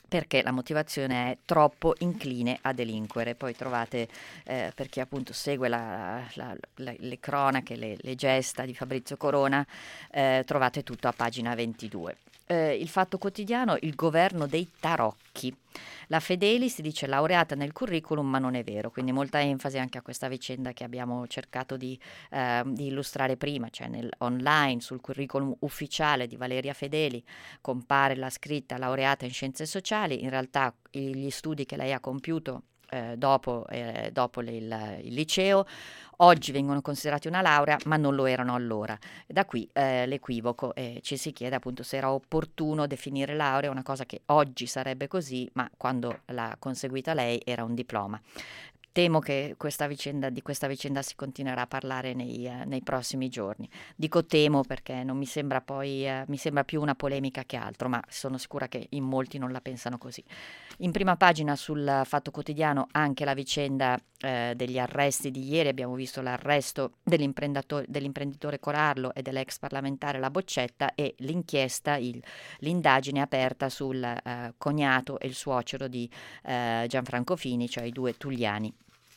perché la motivazione è troppo incline a delinquere. Poi trovate, eh, per chi appunto segue la, la, la, le cronache, le, le gesta di Fabrizio Corona, eh, trovate tutto a pagina ventidue. Eh, il Fatto Quotidiano, il governo dei tarocchi. La Fedeli si dice laureata nel curriculum, ma non è vero, quindi molta enfasi anche a questa vicenda che abbiamo cercato di, eh, di illustrare prima, cioè nel online, sul curriculum ufficiale di Valeria Fedeli compare la scritta laureata in scienze sociali. In realtà gli studi che lei ha compiuto eh, dopo, eh, dopo il, il liceo oggi vengono considerati una laurea, ma non lo erano allora. Da qui eh, l'equivoco, e ci si chiede appunto se era opportuno definire laurea una cosa che oggi sarebbe così, ma quando l'ha conseguita lei era un diploma. Temo che questa vicenda, di questa vicenda si continuerà a parlare nei, eh, nei prossimi giorni. Dico temo perché non mi sembra poi, eh, mi sembra più una polemica che altro, ma sono sicura che in molti non la pensano così. In prima pagina sul Fatto Quotidiano anche la vicenda eh, degli arresti di ieri. Abbiamo visto l'arresto dell'imprenditore, dell'imprenditore Corallo e dell'ex parlamentare La Boccetta, e l'inchiesta, il, l'indagine aperta sul eh, cognato e il suocero di eh, Gianfranco Fini, cioè i due Tulliani.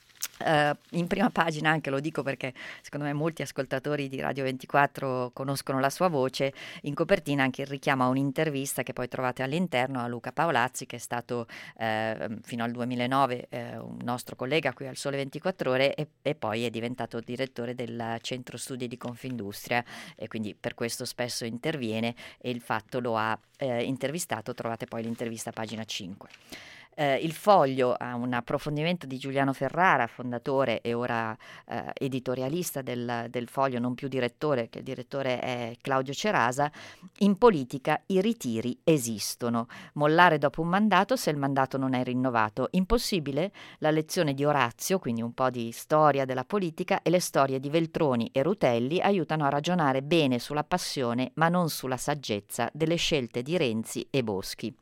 Uh, in prima pagina anche, lo dico perché secondo me molti ascoltatori di Radio ventiquattro conoscono la sua voce, in copertina anche il richiamo a un'intervista che poi trovate all'interno a Luca Paolazzi, che è stato eh, fino al duemilanove eh, un nostro collega qui al Sole ventiquattro Ore, e, e poi è diventato direttore del Centro Studi di Confindustria, e quindi per questo spesso interviene, e il Fatto lo ha eh, intervistato. Trovate poi l'intervista a pagina cinque. Eh, il Foglio ha un approfondimento di Giuliano Ferrara, fondatore e ora eh, editorialista del, del Foglio, non più direttore, che il direttore è Claudio Cerasa. In politica i ritiri esistono. Mollare dopo un mandato se il mandato non è rinnovato. Impossibile? La lezione di Orazio, quindi un po' di storia della politica, e le storie di Veltroni e Rutelli aiutano a ragionare bene sulla passione ma non sulla saggezza delle scelte di Renzi e Boschi.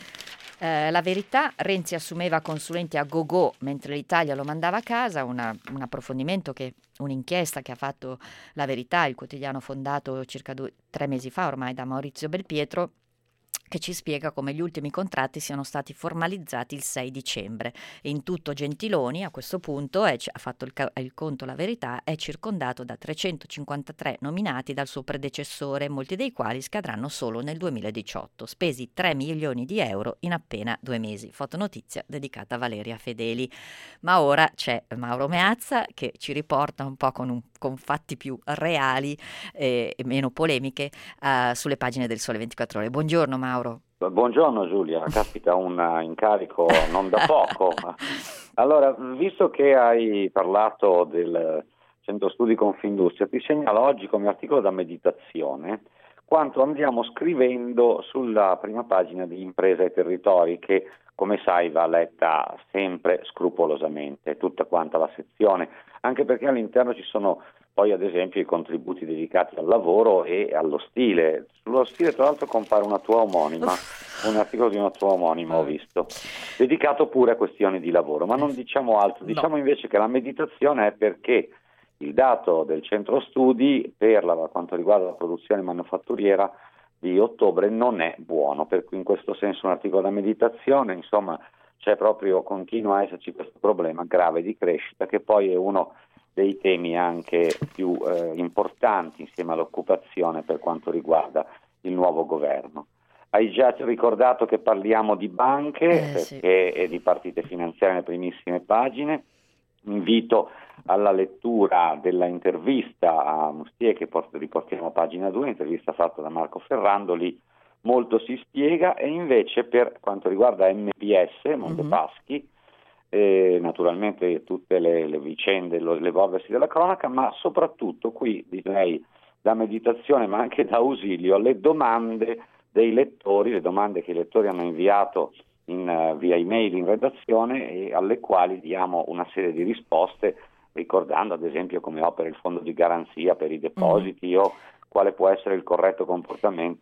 Eh, la Verità, Renzi assumeva consulenti a go-go mentre l'Italia lo mandava a casa, una, un approfondimento che, un'inchiesta che ha fatto La Verità, il quotidiano fondato circa due, tre mesi fa ormai da Maurizio Belpietro, che ci spiega come gli ultimi contratti siano stati formalizzati il sei dicembre. E in tutto Gentiloni, a questo punto, è, ha fatto il, il conto La Verità, è circondato da trecentocinquantatré nominati dal suo predecessore, molti dei quali scadranno solo nel duemiladiciotto, spesi tre milioni di euro in appena due mesi. Fotonotizia dedicata a Valeria Fedeli. Ma ora c'è Mauro Meazza che ci riporta un po' con, un, con fatti più reali eh, e meno polemiche uh, sulle pagine del Sole ventiquattro Ore. Buongiorno Mauro. Buongiorno Giulia, caspita, un incarico non da poco. Allora, visto che hai parlato del Centro Studi Confindustria, ti segnalo oggi come articolo da meditazione quanto andiamo scrivendo sulla prima pagina di Impresa e Territori, che come sai va letta sempre scrupolosamente, tutta quanta la sezione, anche perché all'interno ci sono poi ad esempio i contributi dedicati al lavoro e allo stile. Sullo stile tra l'altro compare una tua omonima, un articolo di una tua omonima ho visto, dedicato pure a questioni di lavoro, ma non diciamo altro, diciamo no. Invece che la meditazione è perché il dato del centro studi per la, quanto riguarda la produzione manufatturiera di ottobre non è buono, per cui in questo senso un articolo da meditazione, insomma c'è proprio, continua a esserci questo problema grave di crescita che poi è uno dei temi anche più eh, importanti insieme all'occupazione per quanto riguarda il nuovo governo. Hai già ricordato che parliamo di banche eh, perché, sì. e di partite finanziarie nelle primissime pagine. Invito alla lettura della intervista a Mustier che riportiamo a pagina due, intervista fatta da Marco Ferrando, lì molto si spiega, e invece per quanto riguarda M P S, Montepaschi, mm-hmm. Eh, naturalmente tutte le, le vicende, lo, l'evolversi della cronaca, ma soprattutto qui direi da meditazione ma anche da ausilio alle domande dei lettori, le domande che i lettori hanno inviato in, uh, via email in redazione e alle quali diamo una serie di risposte, ricordando ad esempio come opera il fondo di garanzia per i depositi mm. o quale può essere il corretto comportamento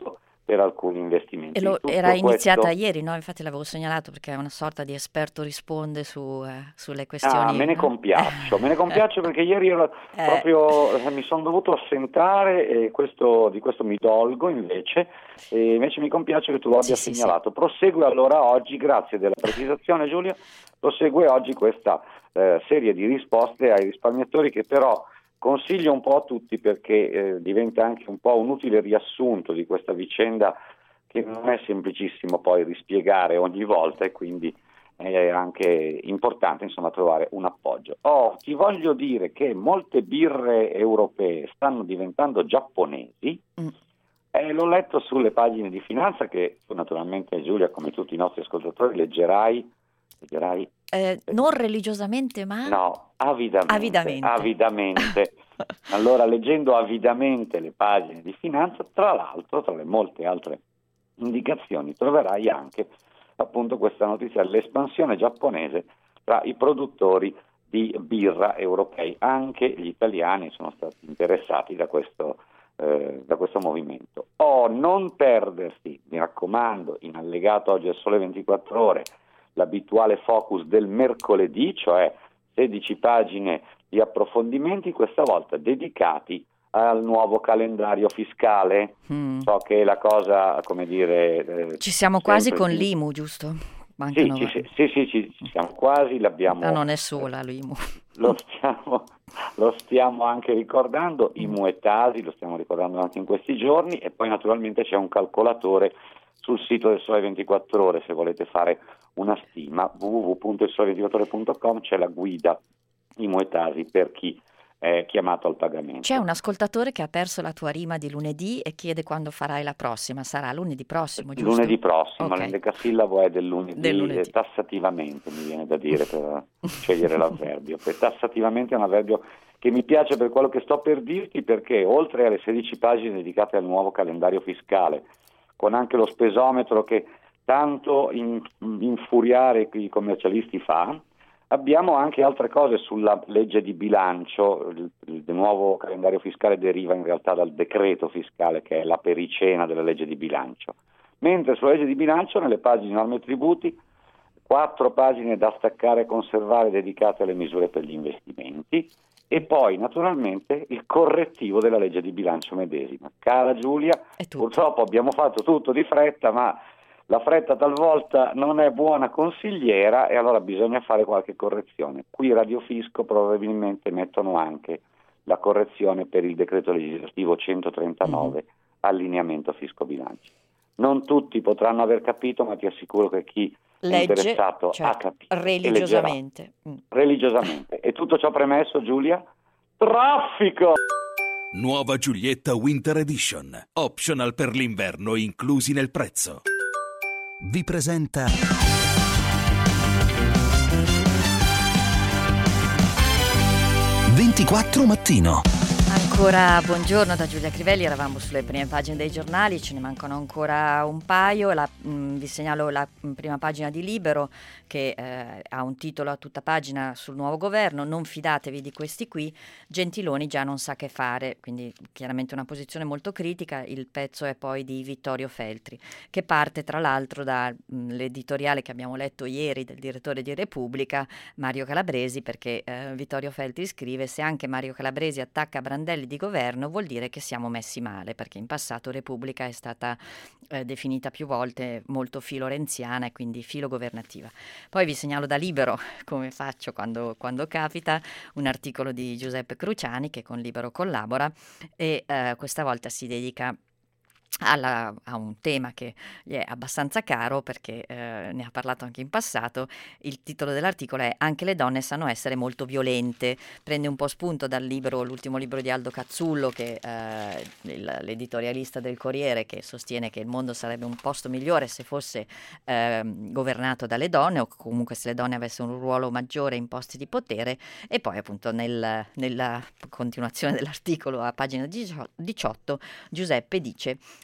per alcuni investimenti. E lo, Tutto era iniziata questo... ieri, no? Infatti l'avevo segnalato perché è una sorta di esperto risponde su, eh, sulle questioni. Ah, me ne no? compiaccio, me ne compiaccio perché ieri ero Eh. proprio eh, mi sono dovuto assentare e questo, di questo mi dolgo invece, e invece mi compiace che tu lo abbia Sì, sì, segnalato. Prosegue allora oggi, grazie della precisazione Giulia, prosegue oggi questa eh, serie di risposte ai risparmiatori che però consiglio un po' a tutti perché eh, diventa anche un po' un utile riassunto di questa vicenda che non è semplicissimo poi rispiegare ogni volta e quindi è anche importante insomma trovare un appoggio. Oh, ti voglio dire che molte birre europee stanno diventando giapponesi. Mm. Eh, l'ho letto sulle pagine di finanza che tu naturalmente Giulia come tutti i nostri ascoltatori leggerai leggerai Eh, non religiosamente, ma... No, avidamente. Avidamente. avidamente. Allora, leggendo avidamente le pagine di finanza, tra l'altro, tra le molte altre indicazioni, troverai anche appunto questa notizia, l'espansione giapponese tra i produttori di birra europei. Anche gli italiani sono stati interessati da questo, eh, da questo movimento. Oh, non perdersi, mi raccomando, in allegato oggi al Sole ventiquattro Ore, l'abituale focus del mercoledì, cioè sedici pagine di approfondimenti, questa volta dedicati al nuovo calendario fiscale. Mm. So che è la cosa, come dire... Eh, ci siamo quasi con l'I M U, giusto? Sì, ci, sì, sì, sì, ci, ci siamo quasi, l'abbiamo... Ah, non è sola l'I M U. Lo stiamo, lo stiamo anche ricordando, I M U e Tasi, lo stiamo ricordando anche in questi giorni, e poi naturalmente c'è un calcolatore sul sito del Sole ventiquattro Ore, se volete fare una stima, w w w punto il sole ventiquattro ore punto com, c'è la guida I M U e Tasi per chi è chiamato al pagamento. C'è un ascoltatore che ha perso la tua rima di lunedì e chiede quando farai la prossima. Sarà lunedì prossimo, giusto? Lunedì prossimo, okay. L'endecasillabo è del lunedì, del lunedì. Tassativamente mi viene da dire per scegliere l'avverbio. Per tassativamente è un avverbio che mi piace per quello che sto per dirti, perché oltre alle sedici pagine dedicate al nuovo calendario fiscale, con anche lo spesometro che tanto in, infuriare i commercialisti fa, abbiamo anche altre cose sulla legge di bilancio. Il, il nuovo calendario fiscale deriva in realtà dal decreto fiscale, che è la pericena della legge di bilancio. Mentre sulla legge di bilancio, nelle pagine norme e tributi, quattro pagine da staccare e conservare dedicate alle misure per gli investimenti, e poi naturalmente il correttivo della legge di bilancio medesima. Cara Giulia, purtroppo abbiamo fatto tutto di fretta, ma la fretta talvolta non è buona consigliera e allora bisogna fare qualche correzione. Qui Radio Fisco probabilmente mettono anche la correzione per il decreto legislativo centotrentanove, mm-hmm. allineamento fisco-bilancio. Non tutti potranno aver capito, ma ti assicuro che chi legge, è interessato cioè, ha capito. Religiosamente. Mm. Religiosamente. E tutto ciò premesso, Giulia? Traffico! Nuova Giulietta Winter Edition. Optional per l'inverno inclusi nel prezzo. Vi presenta ventiquattro Mattino. Ancora buongiorno da Giulia Crivelli, eravamo sulle prime pagine dei giornali, ce ne mancano ancora un paio. La, mh, vi segnalo la mh, prima pagina di Libero che eh, ha un titolo a tutta pagina sul nuovo governo: non fidatevi di questi qui, Gentiloni già non sa che fare, quindi chiaramente una posizione molto critica. Il pezzo è poi di Vittorio Feltri, che parte tra l'altro dall'editoriale che abbiamo letto ieri del direttore di Repubblica, Mario Calabresi, perché eh, Vittorio Feltri scrive: se anche Mario Calabresi attacca Brandelli di governo vuol dire che siamo messi male, perché in passato Repubblica è stata eh, definita più volte molto filorenziana e quindi filogovernativa. Poi vi segnalo da Libero, come faccio quando, quando capita, un articolo di Giuseppe Cruciani che con Libero collabora e eh, questa volta si dedica Alla, a un tema che gli è abbastanza caro, perché eh, ne ha parlato anche in passato. Il titolo dell'articolo è "Anche le donne sanno essere molto violente". Prende un po' spunto dal libro, l'ultimo libro di Aldo Cazzullo, che eh, il, l'editorialista del Corriere, che sostiene che il mondo sarebbe un posto migliore se fosse eh, governato dalle donne, o comunque se le donne avessero un ruolo maggiore in posti di potere. E poi appunto nel, nella continuazione dell'articolo, a pagina diciotto, Giuseppe dice: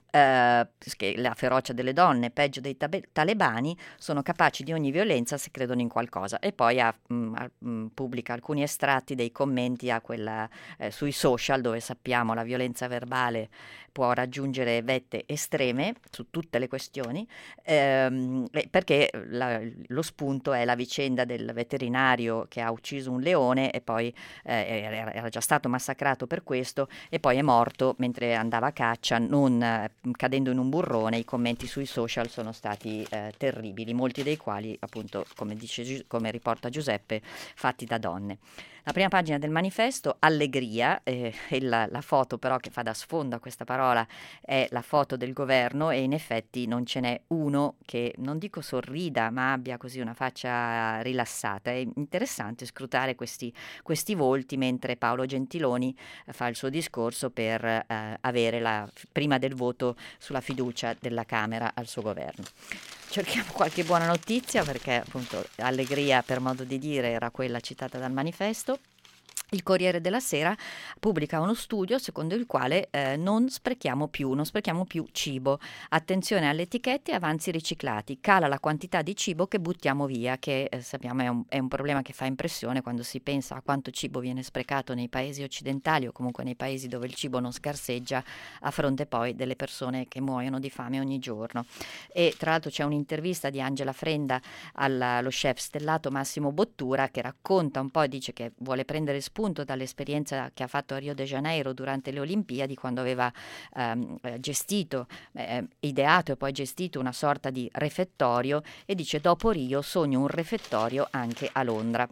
eh, che la ferocia delle donne, peggio dei tabe- talebani, sono capaci di ogni violenza se credono in qualcosa. E poi ha, mh, ha, mh, pubblica alcuni estratti dei commenti a quella, eh, sui social, dove sappiamo la violenza verbale può raggiungere vette estreme su tutte le questioni, ehm, perché la, lo spunto è la vicenda del veterinario che ha ucciso un leone e poi eh, era, era già stato massacrato per questo e poi è morto mentre andava a caccia, non eh, cadendo in un burrone. I commenti sui social sono stati eh, terribili, molti dei quali appunto, come dice, come riporta Giuseppe, fatti da donne. La prima pagina del manifesto, allegria, eh, e la, la foto però che fa da sfondo a questa parola è la foto del governo, e in effetti non ce n'è uno che, non dico sorrida, ma abbia così una faccia rilassata. È interessante scrutare questi, questi volti mentre Paolo Gentiloni fa il suo discorso per eh, avere la, prima del voto sulla fiducia della Camera al suo governo. Cerchiamo qualche buona notizia, perché appunto allegria, per modo di dire, era quella citata dal manifesto. Il Corriere della Sera pubblica uno studio secondo il quale eh, non sprechiamo più, non sprechiamo più cibo. Attenzione alle etichette e avanzi riciclati. Cala la quantità di cibo che buttiamo via, che eh, sappiamo è un, è un problema che fa impressione quando si pensa a quanto cibo viene sprecato nei paesi occidentali o comunque nei paesi dove il cibo non scarseggia, a fronte poi delle persone che muoiono di fame ogni giorno. E tra l'altro c'è un'intervista di Angela Frenda allo chef stellato Massimo Bottura, che racconta un po' e dice che vuole prendere spunto dall'esperienza che ha fatto a Rio de Janeiro durante le Olimpiadi, quando aveva ehm, gestito, eh, ideato e poi gestito una sorta di refettorio, e dice: dopo Rio sogno un refettorio anche a Londra.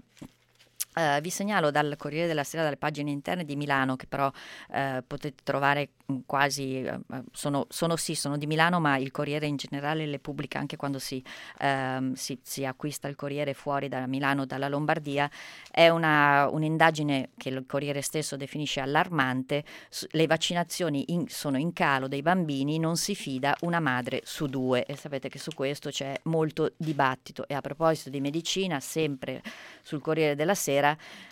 Uh, vi segnalo dal Corriere della Sera, dalle pagine interne di Milano, che però uh, potete trovare quasi, uh, sono, sono sì, sono di Milano, ma il Corriere in generale le pubblica anche quando si, uh, si, si acquista il Corriere fuori da Milano, dalla Lombardia. È una, un'indagine che il Corriere stesso definisce allarmante. Le vaccinazioni in, sono in calo dei bambini, non si fida una madre su due, e sapete che su questo c'è molto dibattito. E a proposito di medicina, sempre sul Corriere della Sera,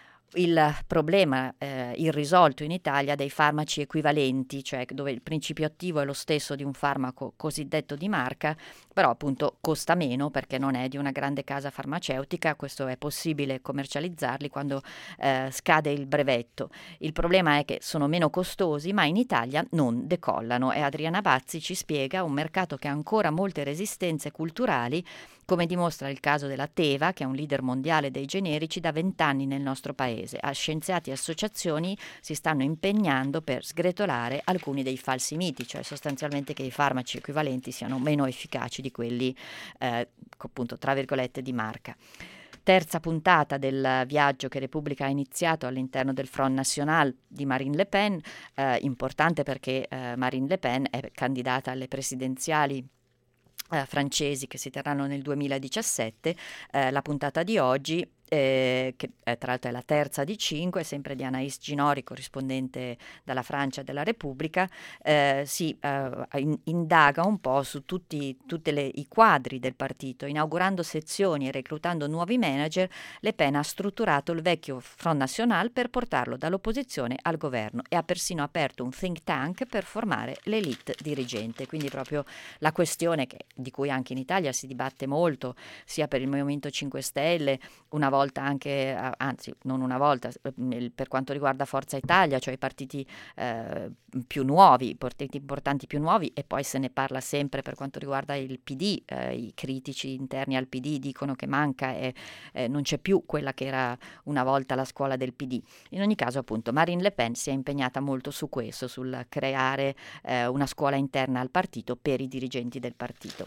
il problema eh, irrisolto in Italia dei farmaci equivalenti, cioè dove il principio attivo è lo stesso di un farmaco cosiddetto di marca, però appunto costa meno perché non è di una grande casa farmaceutica. Questo è possibile commercializzarli quando eh, scade il brevetto. Il problema è che sono meno costosi, ma in Italia non decollano, e Adriana Bazzi ci spiega un mercato che ha ancora molte resistenze culturali, come dimostra il caso della Teva, che è un leader mondiale dei generici da vent'anni nel nostro paese. A scienziati e associazioni si stanno impegnando per sgretolare alcuni dei falsi miti, cioè sostanzialmente che i farmaci equivalenti siano meno efficaci di quelli, eh, appunto, tra virgolette, di marca. Terza puntata del viaggio che Repubblica ha iniziato all'interno del Front National di Marine Le Pen, eh, importante perché eh, Marine Le Pen è candidata alle presidenziali Eh, francesi che si terranno nel duemiladiciassette. Eh, la puntata di oggi, eh, che eh, tra l'altro è la terza di cinque, sempre di Anaïs Ginori, corrispondente dalla Francia della Repubblica, eh, si eh, in, indaga un po' su tutti tutte le, i quadri del partito. Inaugurando sezioni e reclutando nuovi manager, Le Pen ha strutturato il vecchio Front National per portarlo dall'opposizione al governo, e ha persino aperto un think tank per formare l'elite dirigente. Quindi proprio la questione che, di cui anche in Italia si dibatte molto, sia per il Movimento cinque Stelle, una volta anche, anzi non una volta, per quanto riguarda Forza Italia, cioè i partiti eh, più nuovi, i partiti importanti più nuovi, e poi se ne parla sempre per quanto riguarda il P D. Eh, i critici interni al P D dicono che manca e eh, non c'è più quella che era una volta la scuola del P D. In ogni caso, appunto, Marine Le Pen si è impegnata molto su questo, sul creare eh, una scuola interna al partito per i dirigenti del partito.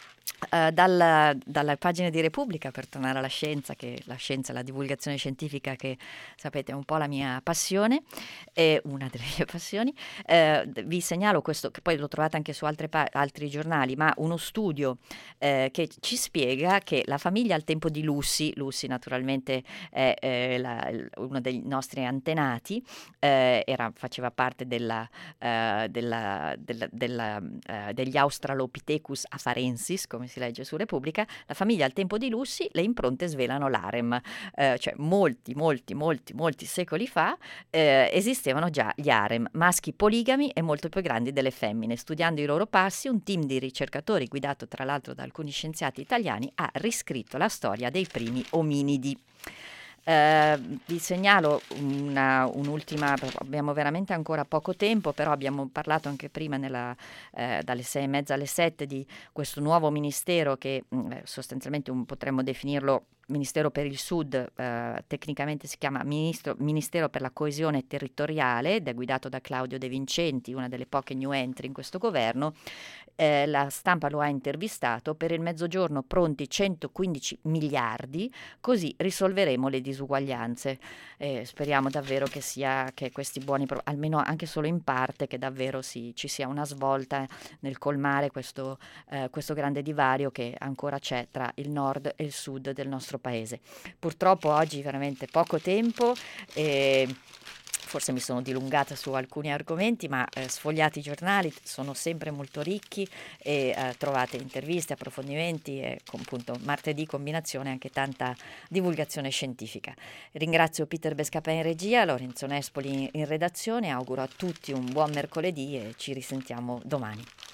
Uh, dalla, dalla pagina di Repubblica, per tornare alla scienza, che la scienza e la divulgazione scientifica, che sapete è un po' la mia passione, è una delle mie passioni, uh, vi segnalo questo, che poi lo trovate anche su altre pa- altri giornali, ma uno studio uh, che ci spiega che la famiglia al tempo di Lucy, Lucy naturalmente è eh, la, uno dei nostri antenati, eh, era, faceva parte della, uh, della, della, della, uh, degli Australopithecus afarensis, come si si legge su Repubblica, la famiglia al tempo di Lussi, le impronte svelano l'harem. Eh, cioè molti, molti, molti, molti secoli fa eh, esistevano già gli harem, maschi poligami e molto più grandi delle femmine. Studiando i loro passi, un team di ricercatori, guidato tra l'altro da alcuni scienziati italiani, ha riscritto la storia dei primi ominidi. Eh, vi segnalo una, un'ultima, abbiamo veramente ancora poco tempo, però abbiamo parlato anche prima nella, eh, dalle sei e mezza alle sette di questo nuovo ministero che mh, sostanzialmente un, potremmo definirlo Ministero per il Sud, eh, tecnicamente si chiama Ministro, Ministero per la Coesione Territoriale ed è guidato da Claudio De Vincenti, una delle poche new entry in questo governo. Eh, la stampa lo ha intervistato: per il mezzogiorno pronti centoquindici miliardi, così risolveremo le disuguaglianze. Eh, speriamo davvero che sia che questi buoni, pro- almeno anche solo in parte, che davvero si, ci sia una svolta nel colmare questo, eh, questo grande divario che ancora c'è tra il nord e il sud del nostro paese. Purtroppo oggi veramente poco tempo e forse mi sono dilungata su alcuni argomenti, ma eh, sfogliate i giornali, sono sempre molto ricchi e eh, trovate interviste, approfondimenti e con, appunto martedì combinazione anche tanta divulgazione scientifica. Ringrazio Peter Bescapè in regia, Lorenzo Nespoli in, in redazione, auguro a tutti un buon mercoledì e ci risentiamo domani.